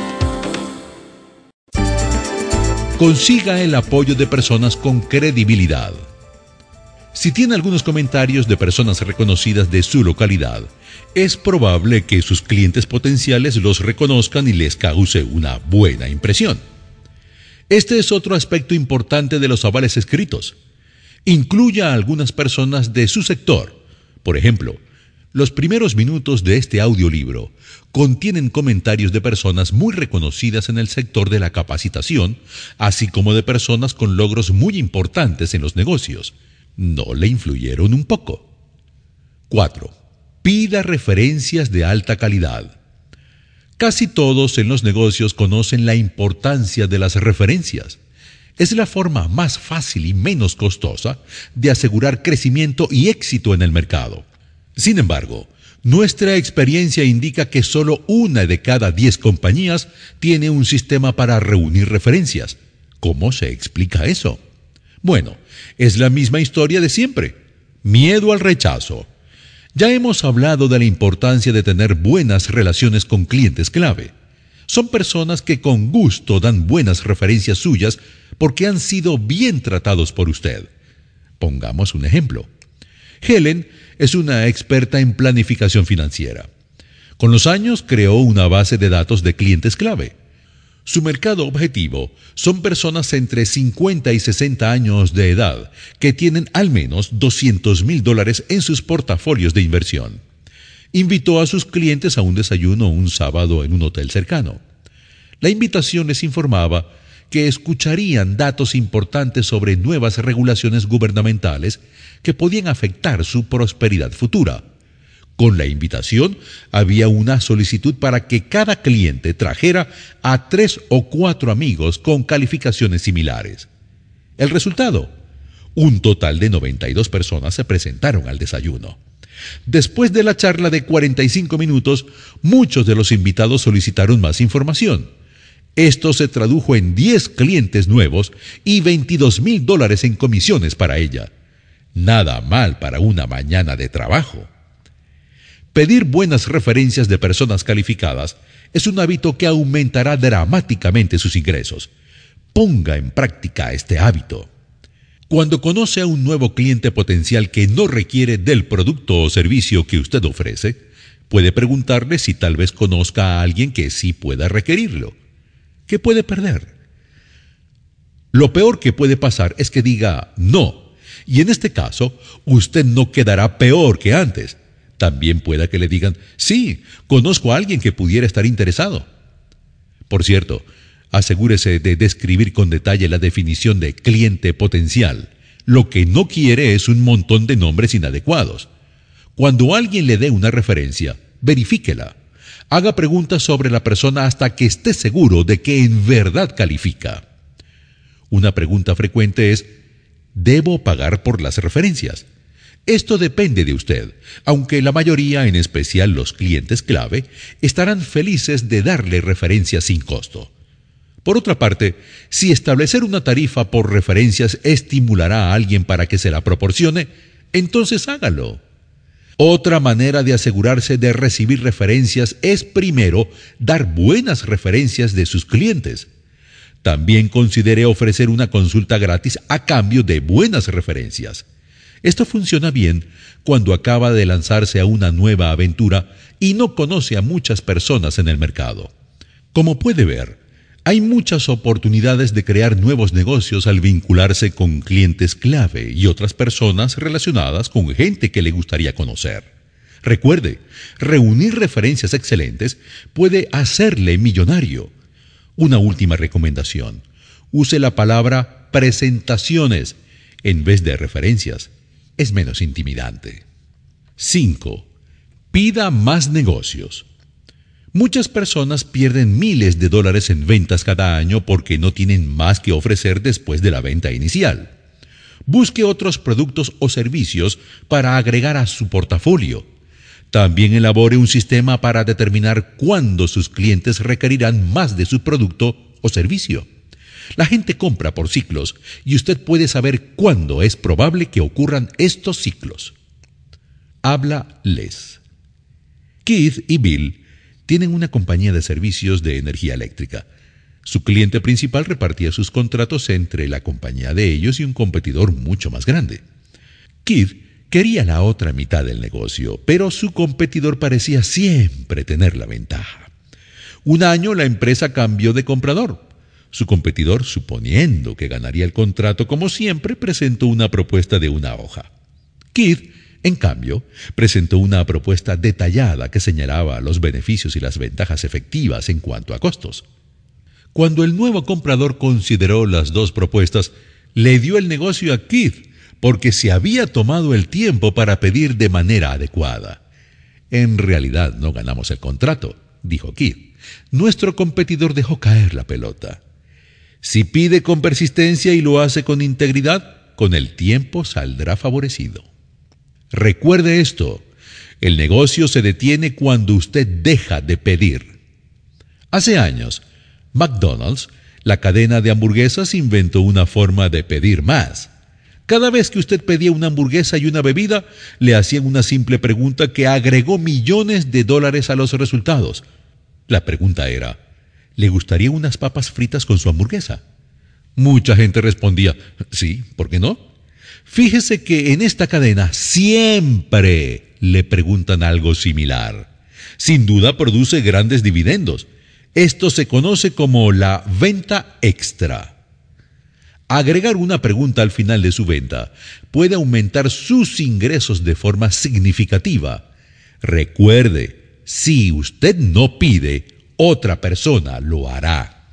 Consiga el apoyo de personas con credibilidad. Si tiene algunos comentarios de personas reconocidas de su localidad, es probable que sus clientes potenciales los reconozcan y les cause una buena impresión. Este es otro aspecto importante de los avales escritos. Incluya a algunas personas de su sector. Por ejemplo, los primeros minutos de este audiolibro contienen comentarios de personas muy reconocidas en el sector de la capacitación, así como de personas con logros muy importantes en los negocios. ¿No le influyeron un poco? cuatro. Pida referencias de alta calidad. Casi todos en los negocios conocen la importancia de las referencias. Es la forma más fácil y menos costosa de asegurar crecimiento y éxito en el mercado. Sin embargo, nuestra experiencia indica que solo una de cada diez compañías tiene un sistema para reunir referencias. ¿Cómo se explica eso? Bueno, es la misma historia de siempre. Miedo al rechazo. Ya hemos hablado de la importancia de tener buenas relaciones con clientes clave. Son personas que con gusto dan buenas referencias suyas porque han sido bien tratados por usted. Pongamos un ejemplo. Helen es una experta en planificación financiera. Con los años creó una base de datos de clientes clave. Su mercado objetivo son personas entre cincuenta y sesenta años de edad que tienen al menos doscientos mil dólares en sus portafolios de inversión. Invitó a sus clientes a un desayuno un sábado en un hotel cercano. La invitación les informaba que escucharían datos importantes sobre nuevas regulaciones gubernamentales que podían afectar su prosperidad futura. Con la invitación había una solicitud para que cada cliente trajera a tres o cuatro amigos con calificaciones similares. El resultado: un total de noventa y dos personas se presentaron al desayuno. Después de la charla de cuarenta y cinco minutos, muchos de los invitados solicitaron más información. Esto se tradujo en diez clientes nuevos y veintidós mil dólares en comisiones para ella. Nada mal para una mañana de trabajo. Pedir buenas referencias de personas calificadas es un hábito que aumentará dramáticamente sus ingresos. Ponga en práctica este hábito. Cuando conoce a un nuevo cliente potencial que no requiere del producto o servicio que usted ofrece, puede preguntarle si tal vez conozca a alguien que sí pueda requerirlo. ¿Qué puede perder? Lo peor que puede pasar es que diga no, y en este caso, usted no quedará peor que antes. También pueda que le digan, sí, conozco a alguien que pudiera estar interesado. Por cierto, asegúrese de describir con detalle la definición de cliente potencial. Lo que no quiere es un montón de nombres inadecuados. Cuando alguien le dé una referencia, verifíquela. Haga preguntas sobre la persona hasta que esté seguro de que en verdad califica. Una pregunta frecuente es, ¿debo pagar por las referencias? Esto depende de usted, aunque la mayoría, en especial los clientes clave, estarán felices de darle referencias sin costo. Por otra parte, si establecer una tarifa por referencias estimulará a alguien para que se la proporcione, entonces hágalo. Otra manera de asegurarse de recibir referencias es primero dar buenas referencias de sus clientes. También considere ofrecer una consulta gratis a cambio de buenas referencias. Esto funciona bien cuando acaba de lanzarse a una nueva aventura y no conoce a muchas personas en el mercado. Como puede ver, hay muchas oportunidades de crear nuevos negocios al vincularse con clientes clave y otras personas relacionadas con gente que le gustaría conocer. Recuerde, reunir referencias excelentes puede hacerle millonario. Una última recomendación: use la palabra presentaciones en vez de referencias. Es menos intimidante. cinco. Pida más negocios. Muchas personas pierden miles de dólares en ventas cada año porque no tienen más que ofrecer después de la venta inicial. Busque otros productos o servicios para agregar a su portafolio. También elabore un sistema para determinar cuándo sus clientes requerirán más de su producto o servicio. La gente compra por ciclos y usted puede saber cuándo es probable que ocurran estos ciclos. Háblales. Keith y Bill tienen una compañía de servicios de energía eléctrica. Su cliente principal repartía sus contratos entre la compañía de ellos y un competidor mucho más grande. Keith quería la otra mitad del negocio, pero su competidor parecía siempre tener la ventaja. Un año la empresa cambió de comprador. Su competidor, suponiendo que ganaría el contrato como siempre, presentó una propuesta de una hoja. Keith, en cambio, presentó una propuesta detallada que señalaba los beneficios y las ventajas efectivas en cuanto a costos. Cuando el nuevo comprador consideró las dos propuestas, le dio el negocio a Keith porque se había tomado el tiempo para pedir de manera adecuada. En realidad no ganamos el contrato, dijo Keith. Nuestro competidor dejó caer la pelota. Si pide con persistencia y lo hace con integridad, con el tiempo saldrá favorecido. Recuerde esto, el negocio se detiene cuando usted deja de pedir. Hace años, McDonald's, la cadena de hamburguesas, inventó una forma de pedir más. Cada vez que usted pedía una hamburguesa y una bebida, le hacían una simple pregunta que agregó millones de dólares a los resultados. La pregunta era, ¿le gustaría unas papas fritas con su hamburguesa? Mucha gente respondía, sí, ¿por qué no? Fíjese que en esta cadena siempre le preguntan algo similar. Sin duda produce grandes dividendos. Esto se conoce como la venta extra. Agregar una pregunta al final de su venta puede aumentar sus ingresos de forma significativa. Recuerde, si usted no pide, otra persona lo hará.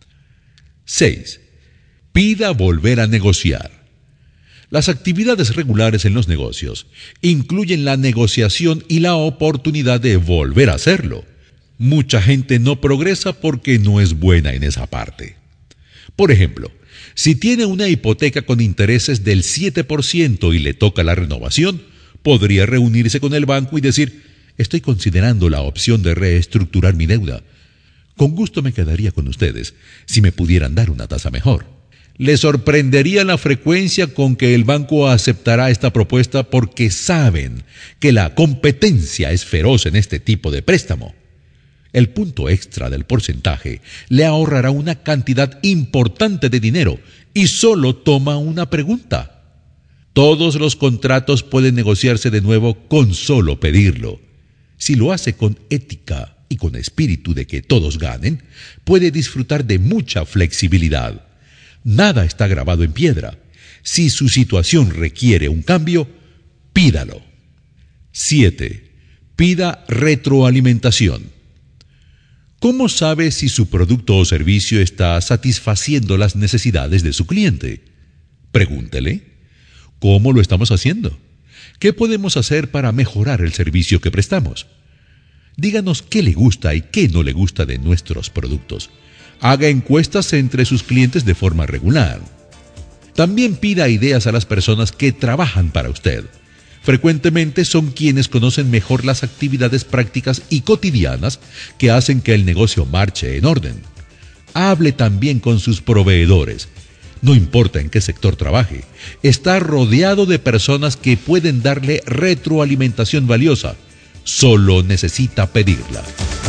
seis. Pida volver a negociar. Las actividades regulares en los negocios incluyen la negociación y la oportunidad de volver a hacerlo. Mucha gente no progresa porque no es buena en esa parte. Por ejemplo, si tiene una hipoteca con intereses del siete por ciento y le toca la renovación, podría reunirse con el banco y decir, estoy considerando la opción de reestructurar mi deuda. Con gusto me quedaría con ustedes si me pudieran dar una tasa mejor. Le sorprendería la frecuencia con que el banco aceptará esta propuesta porque saben que la competencia es feroz en este tipo de préstamo. El punto extra del porcentaje le ahorrará una cantidad importante de dinero y solo toma una pregunta. Todos los contratos pueden negociarse de nuevo con solo pedirlo. Si lo hace con ética y con espíritu de que todos ganen, puede disfrutar de mucha flexibilidad. Nada está grabado en piedra. Si su situación requiere un cambio, pídalo. siete. Pida retroalimentación. ¿Cómo sabe si su producto o servicio está satisfaciendo las necesidades de su cliente? Pregúntele, ¿cómo lo estamos haciendo? ¿Qué podemos hacer para mejorar el servicio que prestamos? Díganos qué le gusta y qué no le gusta de nuestros productos. Haga encuestas entre sus clientes de forma regular. También pida ideas a las personas que trabajan para usted. Frecuentemente son quienes conocen mejor las actividades prácticas y cotidianas que hacen que el negocio marche en orden. Hable también con sus proveedores. No importa en qué sector trabaje, está rodeado de personas que pueden darle retroalimentación valiosa. Solo necesita pedirla.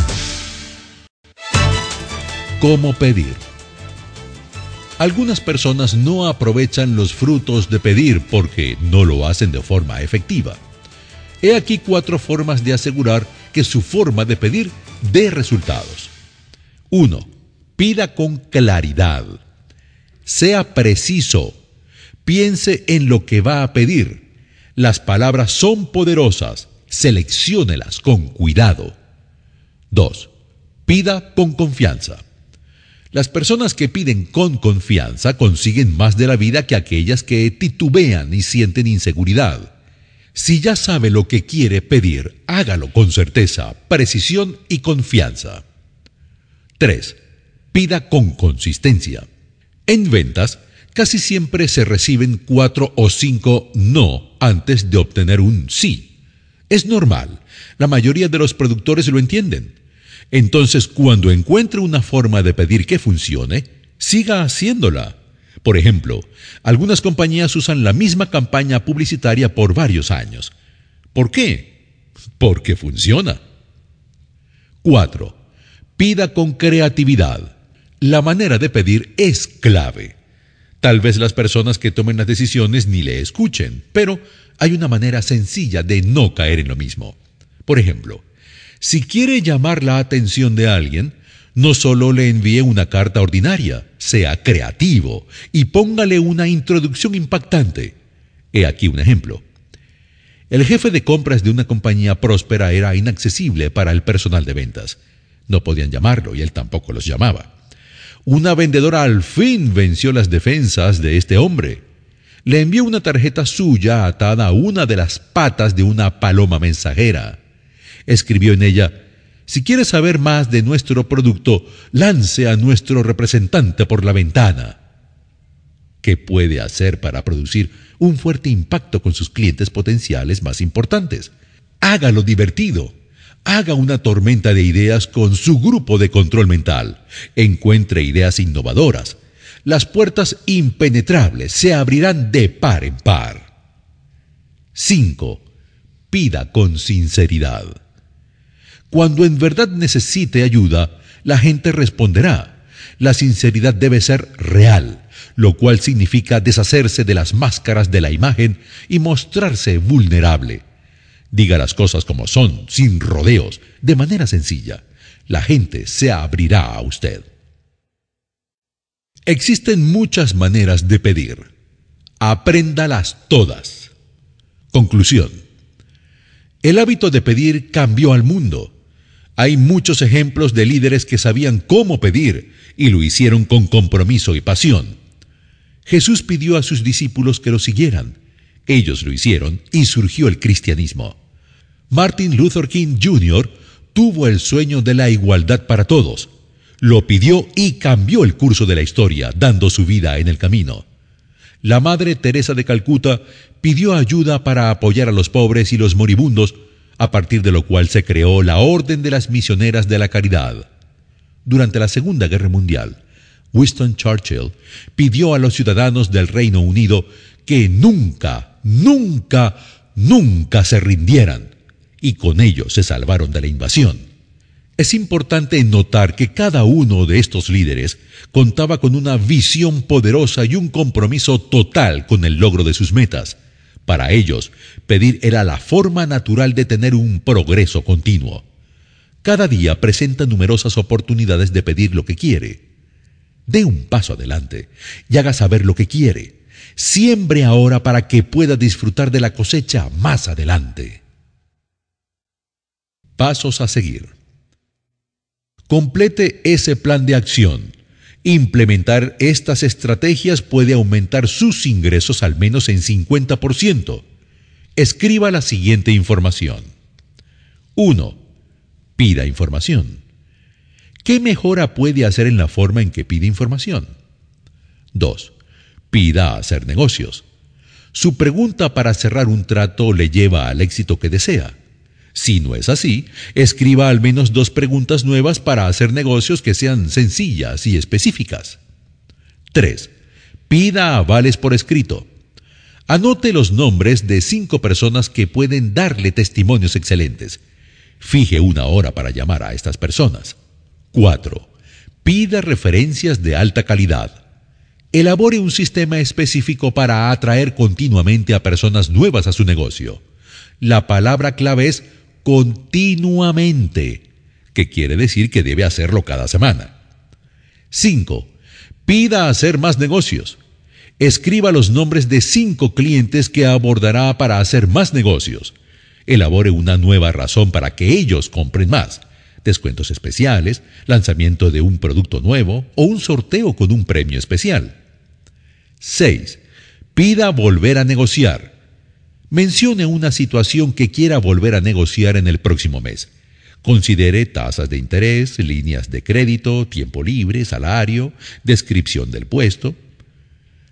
¿Cómo pedir? Algunas personas no aprovechan los frutos de pedir porque no lo hacen de forma efectiva. He aquí cuatro formas de asegurar que su forma de pedir dé resultados. uno. Pida con claridad. Sea preciso. Piense en lo que va a pedir. Las palabras son poderosas. Selecciónelas con cuidado. dos. Pida con confianza. Las personas que piden con confianza consiguen más de la vida que aquellas que titubean y sienten inseguridad. Si ya sabe lo que quiere pedir, hágalo con certeza, precisión y confianza. tres. Pida con consistencia. En ventas, casi siempre se reciben cuatro o cinco no antes de obtener un sí. Es normal, la mayoría de los productores lo entienden. Entonces, cuando encuentre una forma de pedir que funcione, siga haciéndola. Por ejemplo, algunas compañías usan la misma campaña publicitaria por varios años. ¿Por qué? Porque funciona. cuatro. Pida con creatividad. La manera de pedir es clave. Tal vez las personas que tomen las decisiones ni le escuchen, pero hay una manera sencilla de no caer en lo mismo. Por ejemplo, si quiere llamar la atención de alguien, no solo le envíe una carta ordinaria, sea creativo y póngale una introducción impactante. He aquí un ejemplo. El jefe de compras de una compañía próspera era inaccesible para el personal de ventas. No podían llamarlo y él tampoco los llamaba. Una vendedora al fin venció las defensas de este hombre. Le envió una tarjeta suya atada a una de las patas de una paloma mensajera. Escribió en ella: si quiere saber más de nuestro producto, lance a nuestro representante por la ventana. ¿Qué puede hacer para producir un fuerte impacto con sus clientes potenciales más importantes? Hágalo divertido. Haga una tormenta de ideas con su grupo de control mental. Encuentre ideas innovadoras. Las puertas impenetrables se abrirán de par en par. cinco. Pida con sinceridad. Cuando en verdad necesite ayuda, la gente responderá. La sinceridad debe ser real, lo cual significa deshacerse de las máscaras de la imagen y mostrarse vulnerable. Diga las cosas como son, sin rodeos, de manera sencilla. La gente se abrirá a usted. Existen muchas maneras de pedir. Apréndalas todas. Conclusión. El hábito de pedir cambió al mundo. Hay muchos ejemplos de líderes que sabían cómo pedir y lo hicieron con compromiso y pasión. Jesús pidió a sus discípulos que lo siguieran. Ellos lo hicieron y surgió el cristianismo. Martin Luther King junior tuvo el sueño de la igualdad para todos. Lo pidió y cambió el curso de la historia, dando su vida en el camino. La Madre Teresa de Calcuta pidió ayuda para apoyar a los pobres y los moribundos, a partir de lo cual se creó la Orden de las Misioneras de la Caridad. Durante la Segunda Guerra Mundial, Winston Churchill pidió a los ciudadanos del Reino Unido que nunca, nunca, nunca se rindieran, y con ello se salvaron de la invasión. Es importante notar que cada uno de estos líderes contaba con una visión poderosa y un compromiso total con el logro de sus metas. Para ellos, pedir era la forma natural de tener un progreso continuo. Cada día presenta numerosas oportunidades de pedir lo que quiere. Dé un paso adelante y haga saber lo que quiere. Siembre ahora para que pueda disfrutar de la cosecha más adelante. Pasos a seguir. Complete ese plan de acción. Implementar estas estrategias puede aumentar sus ingresos al menos en cincuenta por ciento. Escriba la siguiente información. uno. Pida información. ¿Qué mejora puede hacer en la forma en que pide información? dos. Pida hacer negocios. Su pregunta para cerrar un trato le lleva al éxito que desea. Si no es así, escriba al menos dos preguntas nuevas para hacer negocios que sean sencillas y específicas. tres. Pida avales por escrito. Anote los nombres de cinco personas que pueden darle testimonios excelentes. Fije una hora para llamar a estas personas. cuatro. Pida referencias de alta calidad. Elabore un sistema específico para atraer continuamente a personas nuevas a su negocio. La palabra clave es continuamente, que quiere decir que debe hacerlo cada semana. cinco. Pida hacer más negocios. Escriba los nombres de cinco clientes que abordará para hacer más negocios. Elabore una nueva razón para que ellos compren más. Descuentos especiales, lanzamiento de un producto nuevo o un sorteo con un premio especial. seis. Pida volver a negociar. Mencione una situación que quiera volver a negociar en el próximo mes. Considere tasas de interés, líneas de crédito, tiempo libre, salario, descripción del puesto.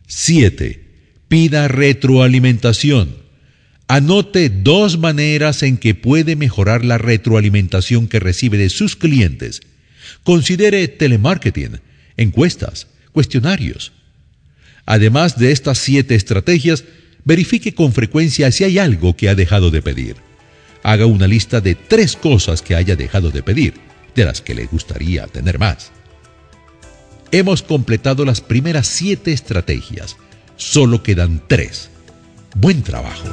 siete. Pida retroalimentación. Anote dos maneras en que puede mejorar la retroalimentación que recibe de sus clientes. Considere telemarketing, encuestas, cuestionarios. Además de estas siete estrategias, verifique con frecuencia si hay algo que ha dejado de pedir. Haga una lista de tres cosas que haya dejado de pedir, de las que le gustaría tener más. Hemos completado las primeras siete estrategias. Solo quedan tres. Buen trabajo.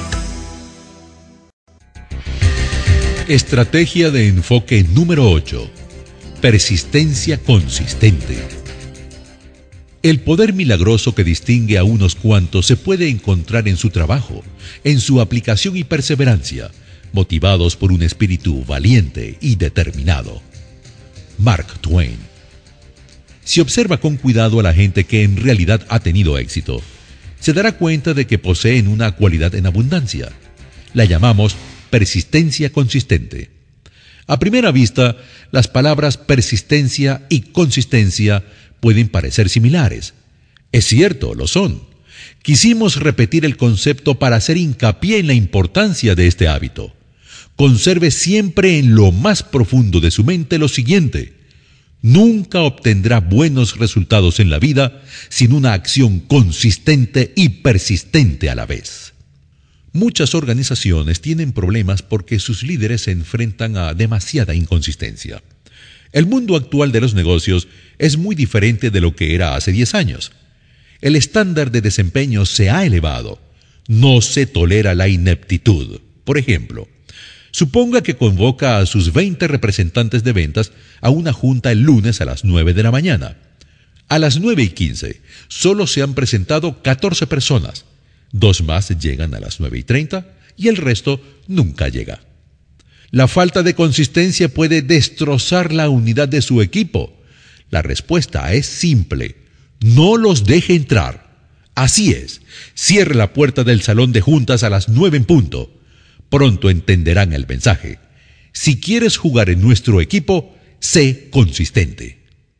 Estrategia de enfoque número ocho. Persistencia consistente. El poder milagroso que distingue a unos cuantos se puede encontrar en su trabajo, en su aplicación y perseverancia, motivados por un espíritu valiente y determinado. Mark Twain. Si observa con cuidado a la gente que en realidad ha tenido éxito, se dará cuenta de que poseen una cualidad en abundancia. La llamamos persistencia consistente. A primera vista, las palabras persistencia y consistencia pueden parecer similares. Es cierto, lo son. Quisimos repetir el concepto para hacer hincapié en la importancia de este hábito. Conserve siempre en lo más profundo de su mente lo siguiente: nunca obtendrá buenos resultados en la vida sin una acción consistente y persistente a la vez. Muchas organizaciones tienen problemas porque sus líderes se enfrentan a demasiada inconsistencia. El mundo actual de los negocios es muy diferente de lo que era hace diez años. El estándar de desempeño se ha elevado. No se tolera la ineptitud. Por ejemplo, suponga que convoca a sus veinte representantes de ventas a una junta el lunes a las nueve de la mañana. A las nueve y quince, solo se han presentado catorce personas. Dos más llegan a las nueve y treinta y el resto nunca llega. La falta de consistencia puede destrozar la unidad de su equipo. La respuesta es simple: no los deje entrar. Así es, cierre la puerta del salón de juntas a las nueve en punto. Pronto entenderán el mensaje. Si quieres jugar en nuestro equipo, sé consistente.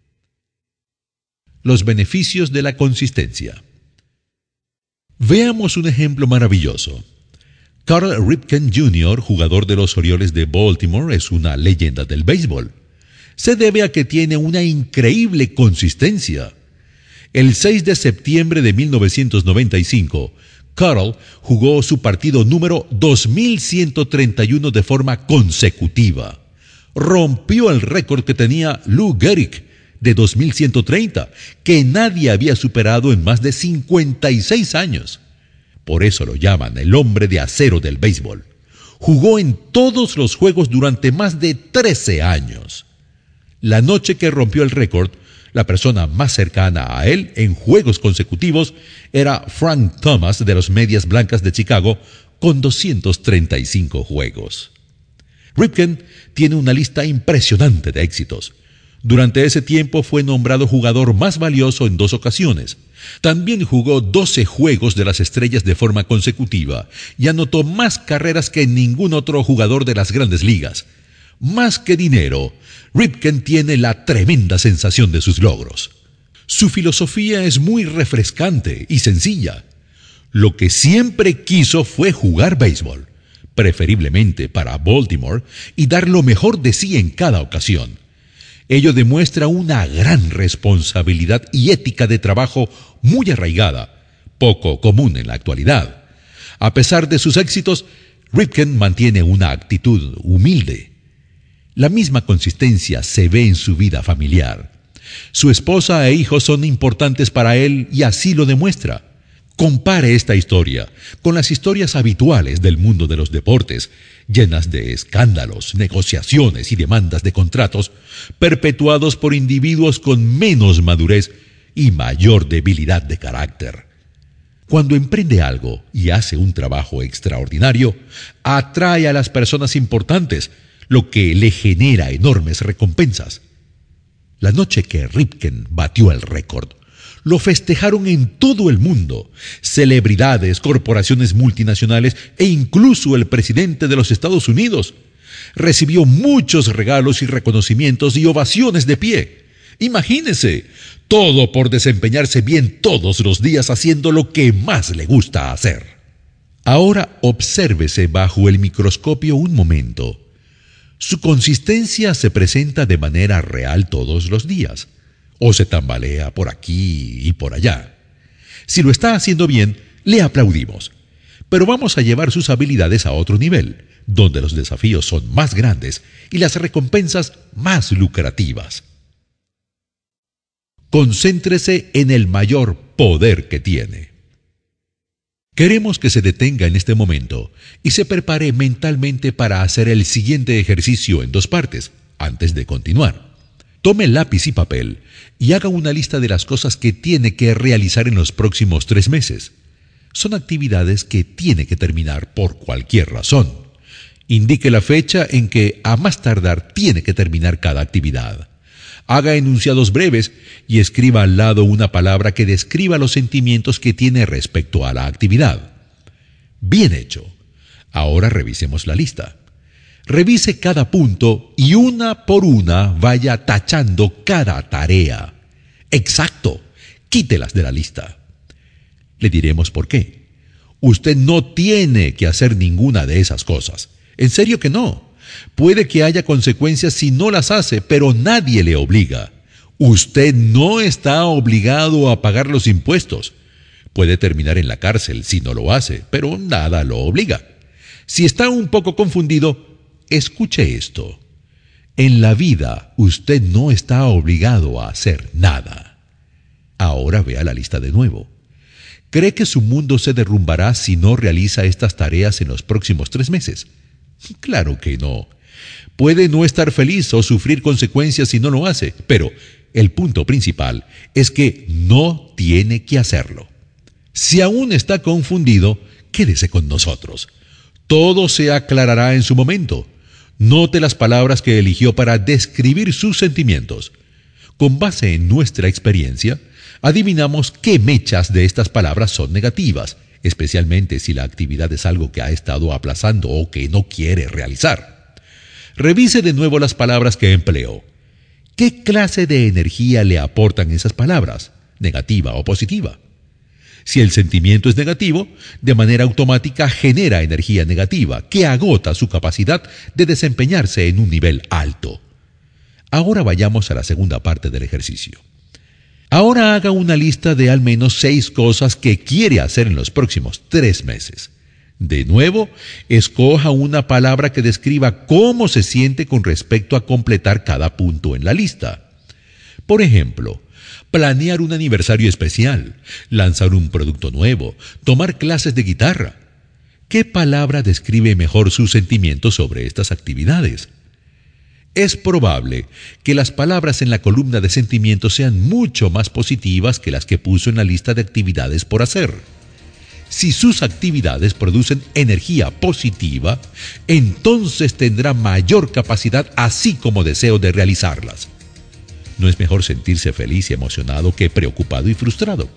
Los beneficios de la consistencia. Veamos un ejemplo maravilloso. Cal Ripken junior, jugador de los Orioles de Baltimore, es una leyenda del béisbol. Se debe a que tiene una increíble consistencia. El seis de septiembre de mil novecientos noventa y cinco, Cal jugó su partido número dos mil ciento treinta y uno de forma consecutiva. Rompió el récord que tenía Lou Gehrig de dos mil ciento treinta, que nadie había superado en más de cincuenta y seis años. Por eso lo llaman el hombre de acero del béisbol. Jugó en todos los juegos durante más de trece años. La noche que rompió el récord, la persona más cercana a él en juegos consecutivos era Frank Thomas de los Medias Blancas de Chicago, con doscientos treinta y cinco juegos. Ripken tiene una lista impresionante de éxitos. Durante ese tiempo fue nombrado jugador más valioso en dos ocasiones. También jugó doce juegos de las estrellas de forma consecutiva y anotó más carreras que ningún otro jugador de las grandes ligas. Más que dinero, Ripken tiene la tremenda sensación de sus logros. Su filosofía es muy refrescante y sencilla. Lo que siempre quiso fue jugar béisbol, preferiblemente para Baltimore, y dar lo mejor de sí en cada ocasión. Ello demuestra una gran responsabilidad y ética de trabajo muy arraigada, poco común en la actualidad. A pesar de sus éxitos, Ripken mantiene una actitud humilde. La misma consistencia se ve en su vida familiar. Su esposa e hijos son importantes para él y así lo demuestra. Compare esta historia con las historias habituales del mundo de los deportes, llenas de escándalos, negociaciones y demandas de contratos, perpetuados por individuos con menos madurez y mayor debilidad de carácter. Cuando emprende algo y hace un trabajo extraordinario, atrae a las personas importantes, lo que le genera enormes recompensas. La noche que Ripken batió el récord, lo festejaron en todo el mundo. Celebridades, corporaciones multinacionales e incluso el presidente de los Estados Unidos. Recibió muchos regalos y reconocimientos y ovaciones de pie. Imagínese, todo por desempeñarse bien todos los días haciendo lo que más le gusta hacer. Ahora obsérvese bajo el microscopio un momento. Su consistencia se presenta de manera real todos los días, o se tambalea por aquí y por allá. Si lo está haciendo bien, le aplaudimos. Pero vamos a llevar sus habilidades a otro nivel, donde los desafíos son más grandes y las recompensas más lucrativas. Concéntrese en el mayor poder que tiene. Queremos que se detenga en este momento y se prepare mentalmente para hacer el siguiente ejercicio en dos partes, antes de continuar. Tome lápiz y papel y haga una lista de las cosas que tiene que realizar en los próximos tres meses. Son actividades que tiene que terminar por cualquier razón. Indique la fecha en que a más tardar tiene que terminar cada actividad. Haga enunciados breves y escriba al lado una palabra que describa los sentimientos que tiene respecto a la actividad. Bien hecho. Ahora revisemos la lista. Revise cada punto y una por una vaya tachando cada tarea. Exacto. Quítelas de la lista. Le diremos por qué. Usted no tiene que hacer ninguna de esas cosas. En serio que no. Puede que haya consecuencias si no las hace, pero nadie le obliga. Usted no está obligado a pagar los impuestos. Puede terminar en la cárcel si no lo hace, pero nada lo obliga. Si está un poco confundido, escuche esto. En la vida, usted no está obligado a hacer nada. Ahora vea la lista de nuevo. ¿Cree que su mundo se derrumbará si no realiza estas tareas en los próximos tres meses? Claro que no. Puede no estar feliz o sufrir consecuencias si no lo hace, pero el punto principal es que no tiene que hacerlo. Si aún está confundido, quédese con nosotros. Todo se aclarará en su momento. Note las palabras que eligió para describir sus sentimientos. Con base en nuestra experiencia, adivinamos qué mechas de estas palabras son negativas, especialmente si la actividad es algo que ha estado aplazando o que no quiere realizar. Revise de nuevo las palabras que empleó. ¿Qué clase de energía le aportan esas palabras, negativa o positiva? Si el sentimiento es negativo, de manera automática genera energía negativa, que agota su capacidad de desempeñarse en un nivel alto. Ahora vayamos a la segunda parte del ejercicio. Ahora haga una lista de al menos seis cosas que quiere hacer en los próximos tres meses. De nuevo, escoja una palabra que describa cómo se siente con respecto a completar cada punto en la lista. Por ejemplo, planear un aniversario especial, lanzar un producto nuevo, tomar clases de guitarra. ¿Qué palabra describe mejor sus sentimientos sobre estas actividades? Es probable que las palabras en la columna de sentimientos sean mucho más positivas que las que puso en la lista de actividades por hacer. Si sus actividades producen energía positiva, entonces tendrá mayor capacidad así como deseo de realizarlas. ¿No es mejor sentirse feliz y emocionado que preocupado y frustrado?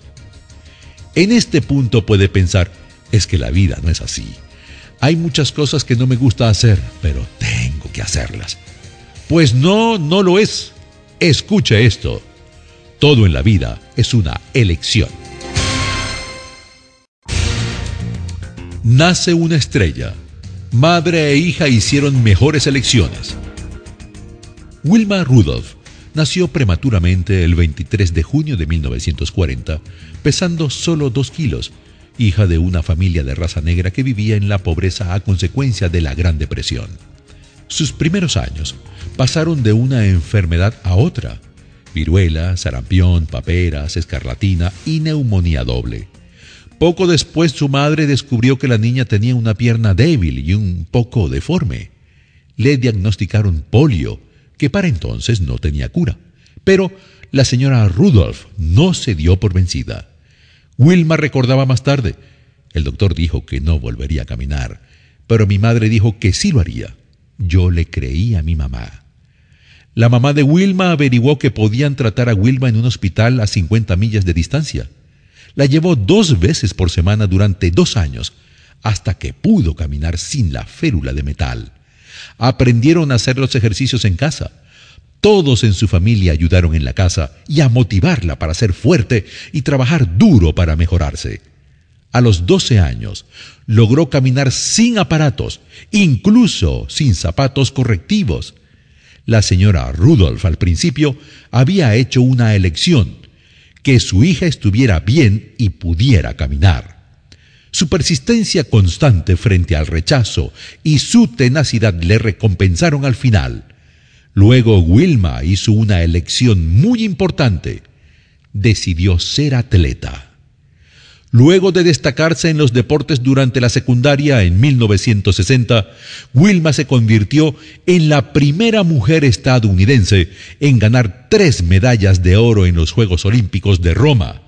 En este punto puede pensar, es que la vida no es así. Hay muchas cosas que no me gusta hacer, pero tengo que hacerlas. Pues no, no lo es. Escuche esto. Todo en la vida es una elección. Nace una estrella. Madre e hija hicieron mejores elecciones. Wilma Rudolph nació prematuramente el veintitrés de junio de mil novecientos cuarenta, pesando solo dos kilos, hija de una familia de raza negra que vivía en la pobreza a consecuencia de la Gran Depresión. Sus primeros años pasaron de una enfermedad a otra: viruela, sarampión, paperas, escarlatina y neumonía doble. Poco después su madre descubrió que la niña tenía una pierna débil y un poco deforme. Le diagnosticaron polio, que para entonces no tenía cura. Pero la señora Rudolph no se dio por vencida. Wilma recordaba más tarde: el doctor dijo que no volvería a caminar, pero mi madre dijo que sí lo haría. Yo le creí a mi mamá. La mamá de Wilma averiguó que podían tratar a Wilma en un hospital a cincuenta millas de distancia. La llevó dos veces por semana durante dos años, hasta que pudo caminar sin la férula de metal. Aprendieron a hacer los ejercicios en casa. Todos en su familia ayudaron en la casa y a motivarla para ser fuerte y trabajar duro para mejorarse. A los doce años, logró caminar sin aparatos, incluso sin zapatos correctivos. La señora Rudolph al principio había hecho una elección: que su hija estuviera bien y pudiera caminar. Su persistencia constante frente al rechazo y su tenacidad le recompensaron al final. Luego Wilma hizo una elección muy importante. Decidió ser atleta. Luego de destacarse en los deportes durante la secundaria en mil novecientos sesenta, Wilma se convirtió en la primera mujer estadounidense en ganar tres medallas de oro en los Juegos Olímpicos de Roma.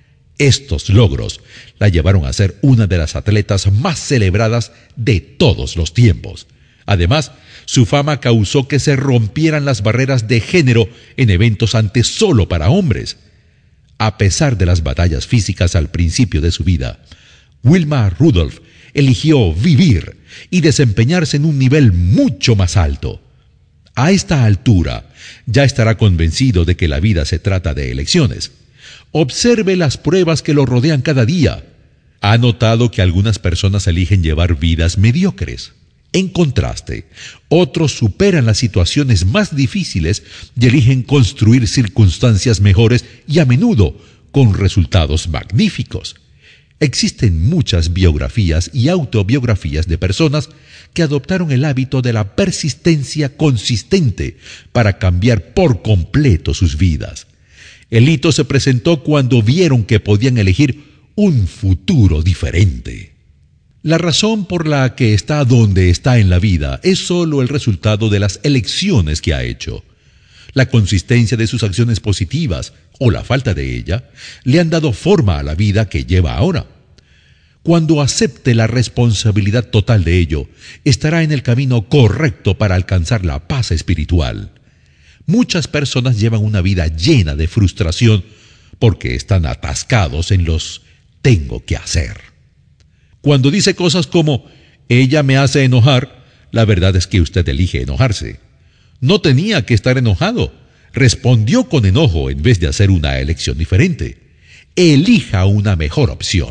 Estos logros la llevaron a ser una de las atletas más celebradas de todos los tiempos. Además, su fama causó que se rompieran las barreras de género en eventos antes solo para hombres. A pesar de las batallas físicas al principio de su vida, Wilma Rudolph eligió vivir y desempeñarse en un nivel mucho más alto. A esta altura, ya estará convencido de que la vida se trata de elecciones. Observe las pruebas que lo rodean cada día. ¿Ha notado que algunas personas eligen llevar vidas mediocres? En contraste, otros superan las situaciones más difíciles y eligen construir circunstancias mejores y a menudo con resultados magníficos. Existen muchas biografías y autobiografías de personas que adoptaron el hábito de la persistencia consistente para cambiar por completo sus vidas. El hito se presentó cuando vieron que podían elegir un futuro diferente. La razón por la que está donde está en la vida es solo el resultado de las elecciones que ha hecho. La consistencia de sus acciones positivas, o la falta de ella, le han dado forma a la vida que lleva ahora. Cuando acepte la responsabilidad total de ello, estará en el camino correcto para alcanzar la paz espiritual. Muchas personas llevan una vida llena de frustración porque están atascados en los tengo que hacer. Cuando dice cosas como ella me hace enojar, la verdad es que usted elige enojarse. No tenía que estar enojado. Respondió con enojo en vez de hacer una elección diferente. Elija una mejor opción.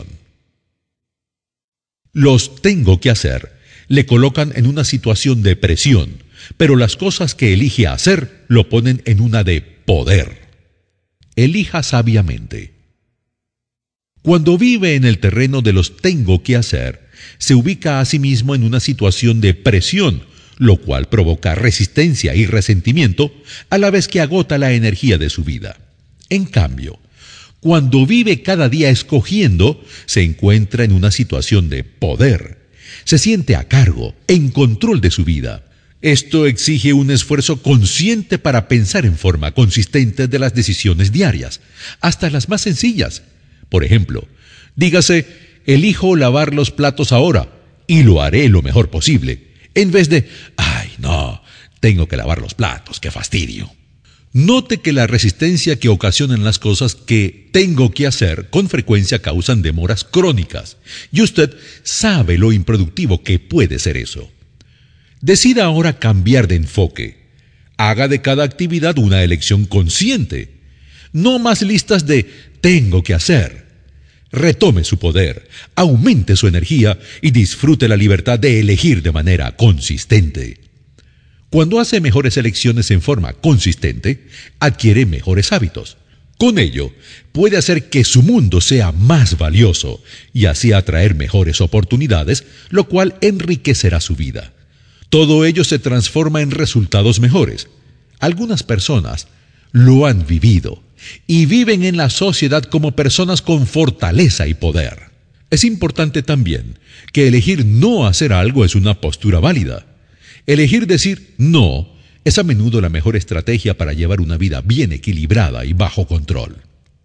Los tengo que hacer le colocan en una situación de presión, pero las cosas que elige hacer lo ponen en una de poder. Elija sabiamente. Cuando vive en el terreno de los tengo que hacer, se ubica a sí mismo en una situación de presión, lo cual provoca resistencia y resentimiento a la vez que agota la energía de su vida. En cambio, cuando vive cada día escogiendo, se encuentra en una situación de poder. Se siente a cargo, en control de su vida. Esto exige un esfuerzo consciente para pensar en forma consistente de las decisiones diarias, hasta las más sencillas. Por ejemplo, dígase, elijo lavar los platos ahora y lo haré lo mejor posible, en vez de, ay, no, tengo que lavar los platos, qué fastidio. Note que la resistencia que ocasionan las cosas que tengo que hacer con frecuencia causan demoras crónicas, y usted sabe lo improductivo que puede ser eso. Decida ahora cambiar de enfoque. Haga de cada actividad una elección consciente. No más listas de tengo que hacer. Retome su poder, aumente su energía y disfrute la libertad de elegir de manera consistente. Cuando hace mejores elecciones en forma consistente, adquiere mejores hábitos. Con ello, puede hacer que su mundo sea más valioso y así atraer mejores oportunidades, lo cual enriquecerá su vida. Todo ello se transforma en resultados mejores. Algunas personas lo han vivido y viven en la sociedad como personas con fortaleza y poder. Es importante también que elegir no hacer algo es una postura válida. Elegir decir no es a menudo la mejor estrategia para llevar una vida bien equilibrada y bajo control.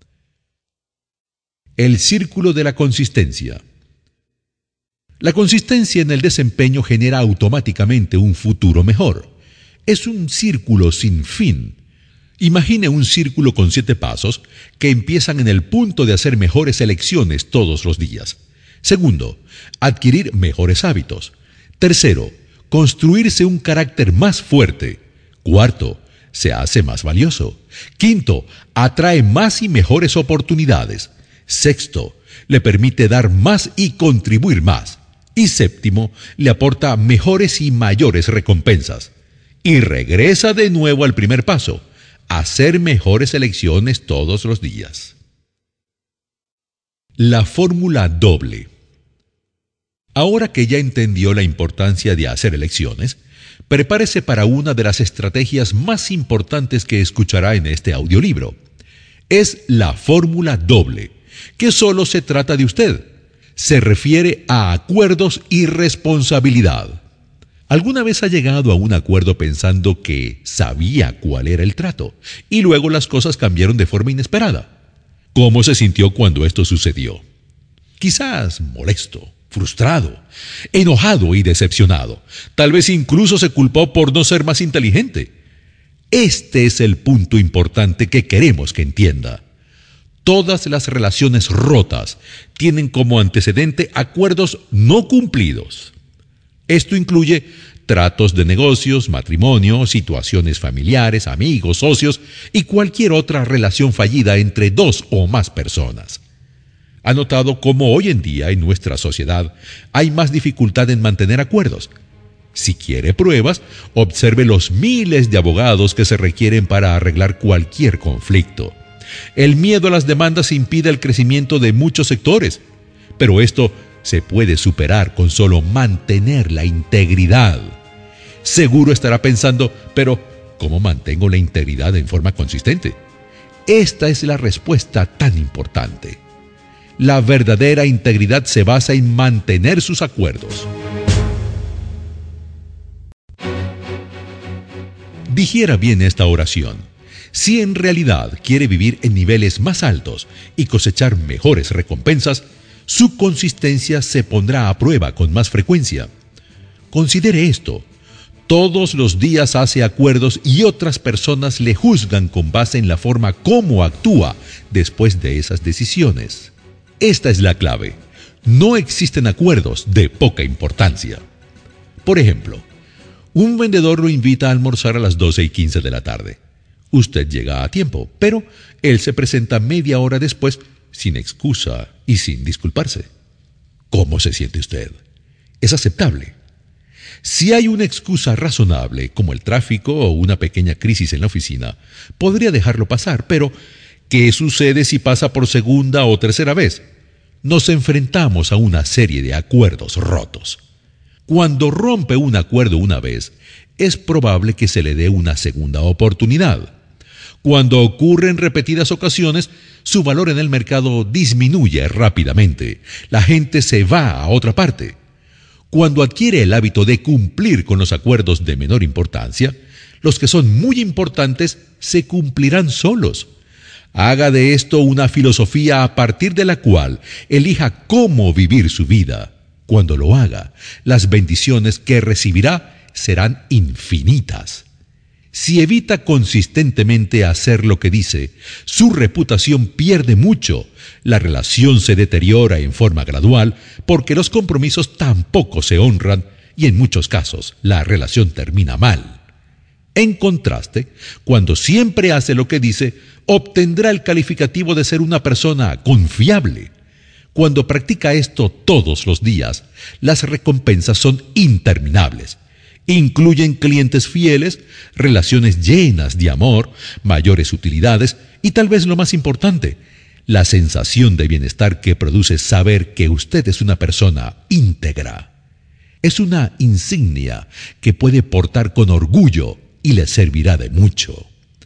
El círculo de la consistencia. La consistencia en el desempeño genera automáticamente un futuro mejor. Es un círculo sin fin. Imagine un círculo con siete pasos que empiezan en el punto de hacer mejores elecciones todos los días. Segundo, adquirir mejores hábitos. Tercero, construirse un carácter más fuerte. Cuarto, se hace más valioso. Quinto, atrae más y mejores oportunidades. Sexto, le permite dar más y contribuir más. Y séptimo, le aporta mejores y mayores recompensas. Y regresa de nuevo al primer paso, hacer mejores elecciones todos los días. La fórmula doble. Ahora que ya entendió la importancia de hacer elecciones, prepárese para una de las estrategias más importantes que escuchará en este audiolibro. Es la fórmula doble, que solo se trata de usted. Se refiere a acuerdos y responsabilidad. ¿Alguna vez ha llegado a un acuerdo pensando que sabía cuál era el trato y luego las cosas cambiaron de forma inesperada? ¿Cómo se sintió cuando esto sucedió? Quizás molesto, frustrado, enojado y decepcionado. Tal vez incluso se culpó por no ser más inteligente. Este es el punto importante que queremos que entienda. Todas las relaciones rotas tienen como antecedente acuerdos no cumplidos. Esto incluye tratos de negocios, matrimonio, situaciones familiares, amigos, socios y cualquier otra relación fallida entre dos o más personas. ¿Ha notado cómo hoy en día en nuestra sociedad hay más dificultad en mantener acuerdos? Si quiere pruebas, observe los miles de abogados que se requieren para arreglar cualquier conflicto. El miedo a las demandas impide el crecimiento de muchos sectores, pero esto se puede superar con solo mantener la integridad. Seguro estará pensando, pero ¿cómo mantengo la integridad en forma consistente? Esta es la respuesta tan importante. La verdadera integridad se basa en mantener sus acuerdos. Digiera bien esta oración. Si en realidad quiere vivir en niveles más altos y cosechar mejores recompensas, su consistencia se pondrá a prueba con más frecuencia. Considere esto. Todos los días hace acuerdos y otras personas le juzgan con base en la forma como actúa después de esas decisiones. Esta es la clave. No existen acuerdos de poca importancia. Por ejemplo, un vendedor lo invita a almorzar a las doce y quince de la tarde. Usted llega a tiempo, pero él se presenta media hora después sin excusa y sin disculparse. ¿Cómo se siente usted? ¿Es aceptable? Si hay una excusa razonable, como el tráfico o una pequeña crisis en la oficina, podría dejarlo pasar, pero ¿qué sucede si pasa por segunda o tercera vez? Nos enfrentamos a una serie de acuerdos rotos. Cuando rompe un acuerdo una vez, es probable que se le dé una segunda oportunidad. Cuando ocurre en repetidas ocasiones, su valor en el mercado disminuye rápidamente. La gente se va a otra parte. Cuando adquiere el hábito de cumplir con los acuerdos de menor importancia, los que son muy importantes se cumplirán solos. Haga de esto una filosofía a partir de la cual elija cómo vivir su vida. Cuando lo haga, las bendiciones que recibirá serán infinitas. Si evita consistentemente hacer lo que dice, su reputación pierde mucho, la relación se deteriora en forma gradual porque los compromisos tampoco se honran y en muchos casos la relación termina mal. En contraste, cuando siempre hace lo que dice, obtendrá el calificativo de ser una persona confiable. Cuando practica esto todos los días, las recompensas son interminables. Incluyen clientes fieles, relaciones llenas de amor, mayores utilidades y tal vez lo más importante, la sensación de bienestar que produce saber que usted es una persona íntegra. Es una insignia que puede portar con orgullo y le servirá de mucho.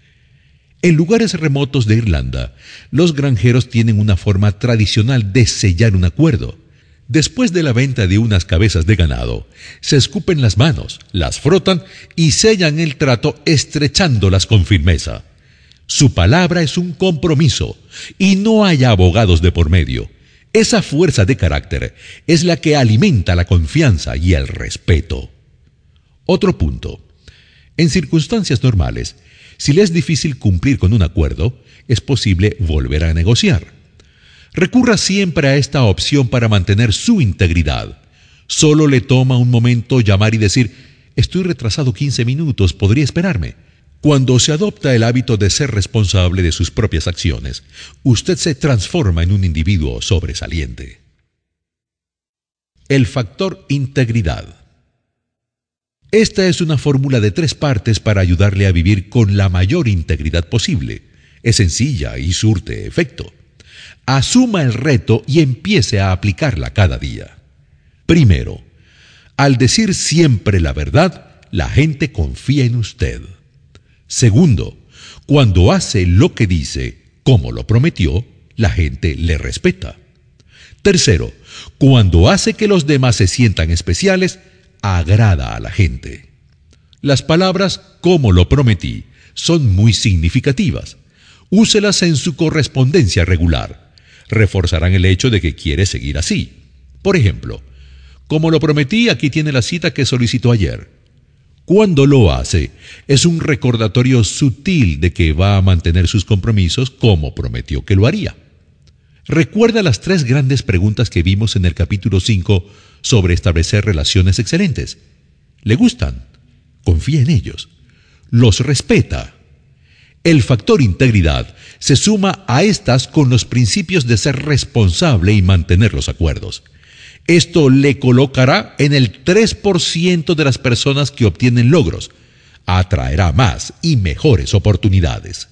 En lugares remotos de Irlanda, los granjeros tienen una forma tradicional de sellar un acuerdo. Después de la venta de unas cabezas de ganado, se escupen las manos, las frotan y sellan el trato estrechándolas con firmeza. Su palabra es un compromiso y no hay abogados de por medio. Esa fuerza de carácter es la que alimenta la confianza y el respeto. Otro punto. En circunstancias normales, si le es difícil cumplir con un acuerdo, es posible volver a negociar. Recurra siempre a esta opción para mantener su integridad. Solo le toma un momento llamar y decir, estoy retrasado quince minutos, ¿podría esperarme? Cuando se adopta el hábito de ser responsable de sus propias acciones, usted se transforma en un individuo sobresaliente. El factor integridad. Esta es una fórmula de tres partes para ayudarle a vivir con la mayor integridad posible. Es sencilla y surte efecto. Asuma el reto y empiece a aplicarla cada día. Primero, al decir siempre la verdad, la gente confía en usted. Segundo, cuando hace lo que dice, como lo prometió, la gente le respeta. Tercero, cuando hace que los demás se sientan especiales, agrada a la gente. Las palabras "como lo prometí" son muy significativas. Úselas en su correspondencia regular. Reforzarán el hecho de que quiere seguir así. Por ejemplo, "como lo prometí, aquí tiene la cita que solicitó ayer". Cuando lo hace, es un recordatorio sutil de que va a mantener sus compromisos como prometió que lo haría. Recuerda las tres grandes preguntas que vimos en el capítulo cinco sobre establecer relaciones excelentes. ¿Le gustan? Confía en ellos. ¿Los respeta? El factor integridad se suma a estas con los principios de ser responsable y mantener los acuerdos. Esto le colocará en el tres por ciento de las personas que obtienen logros. Atraerá más y mejores oportunidades.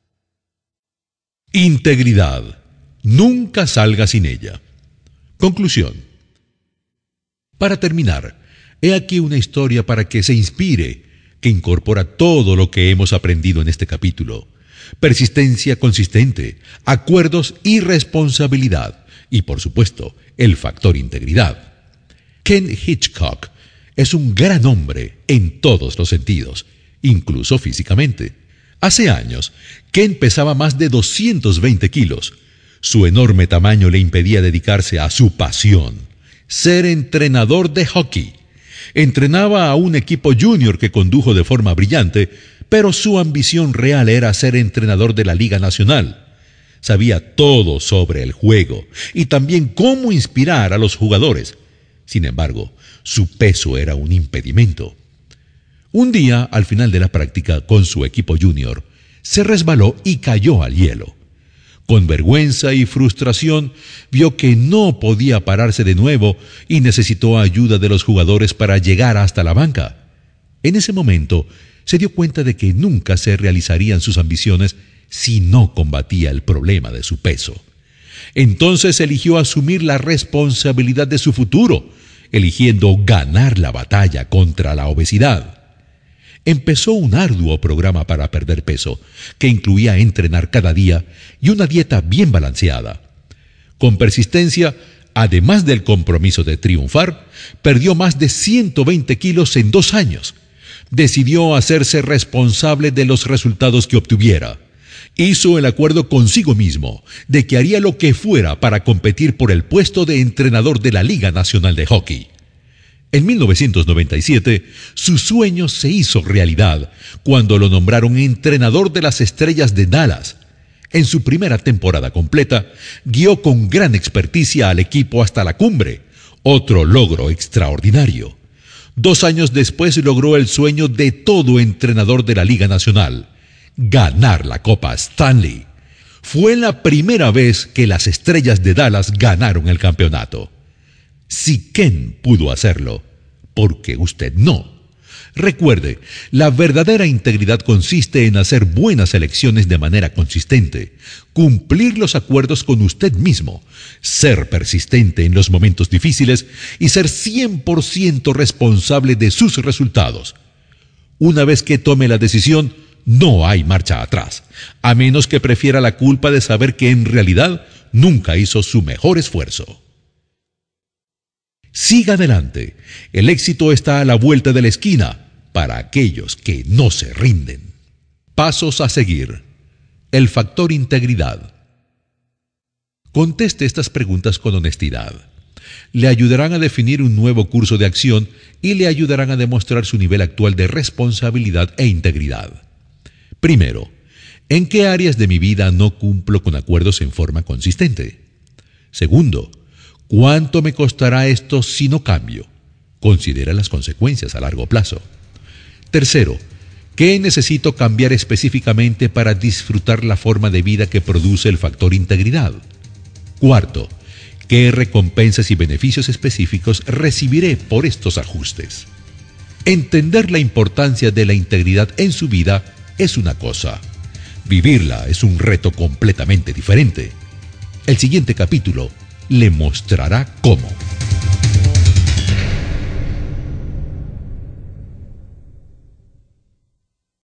Integridad. Nunca salga sin ella. Conclusión. Para terminar, he aquí una historia para que se inspire, que incorpora todo lo que hemos aprendido en este capítulo: persistencia consistente, acuerdos y responsabilidad, y por supuesto, el factor integridad. Ken Hitchcock es un gran hombre en todos los sentidos, incluso físicamente. Hace años, Ken pesaba más de doscientos veinte kilos. Su enorme tamaño le impedía dedicarse a su pasión, ser entrenador de hockey. Entrenaba a un equipo junior que condujo de forma brillante, pero su ambición real era ser entrenador de la Liga Nacional. Sabía todo sobre el juego y también cómo inspirar a los jugadores. Sin embargo, su peso era un impedimento. Un día, al final de la práctica con su equipo junior, se resbaló y cayó al hielo. Con vergüenza y frustración, vio que no podía pararse de nuevo y necesitó ayuda de los jugadores para llegar hasta la banca. En ese momento, se dio cuenta de que nunca se realizarían sus ambiciones si no combatía el problema de su peso. Entonces eligió asumir la responsabilidad de su futuro, eligiendo ganar la batalla contra la obesidad. Empezó un arduo programa para perder peso, que incluía entrenar cada día y una dieta bien balanceada. Con persistencia, además del compromiso de triunfar, perdió más de ciento veinte kilos en dos años. Decidió hacerse responsable de los resultados que obtuviera. Hizo el acuerdo consigo mismo de que haría lo que fuera para competir por el puesto de entrenador de la Liga Nacional de Hockey. En mil novecientos noventa y siete, su sueño se hizo realidad cuando lo nombraron entrenador de las Estrellas de Dallas. En su primera temporada completa, guió con gran experticia al equipo hasta la cumbre, otro logro extraordinario. Dos años después logró el sueño de todo entrenador de la Liga Nacional: ganar la Copa Stanley. Fue la primera vez que las Estrellas de Dallas ganaron el campeonato. Si Ken pudo hacerlo, ¿por qué usted no? Recuerde, la verdadera integridad consiste en hacer buenas elecciones de manera consistente, cumplir los acuerdos con usted mismo, ser persistente en los momentos difíciles y ser cien por ciento responsable de sus resultados. Una vez que tome la decisión, no hay marcha atrás, a menos que prefiera la culpa de saber que en realidad nunca hizo su mejor esfuerzo. Siga adelante. El éxito está a la vuelta de la esquina para aquellos que no se rinden. Pasos a seguir. El factor integridad. Conteste estas preguntas con honestidad. Le ayudarán a definir un nuevo curso de acción y le ayudarán a demostrar su nivel actual de responsabilidad e integridad. Primero, ¿en qué áreas de mi vida no cumplo con acuerdos en forma consistente? Segundo, ¿cuánto me costará esto si no cambio? Considera las consecuencias a largo plazo. Tercero, ¿Qué necesito cambiar específicamente para disfrutar la forma de vida que produce el factor integridad? Cuarto, ¿qué recompensas y beneficios específicos recibiré por estos ajustes? Entender la importancia de la integridad en su vida es una cosa. Vivirla es un reto completamente diferente. El siguiente capítulo le mostrará cómo.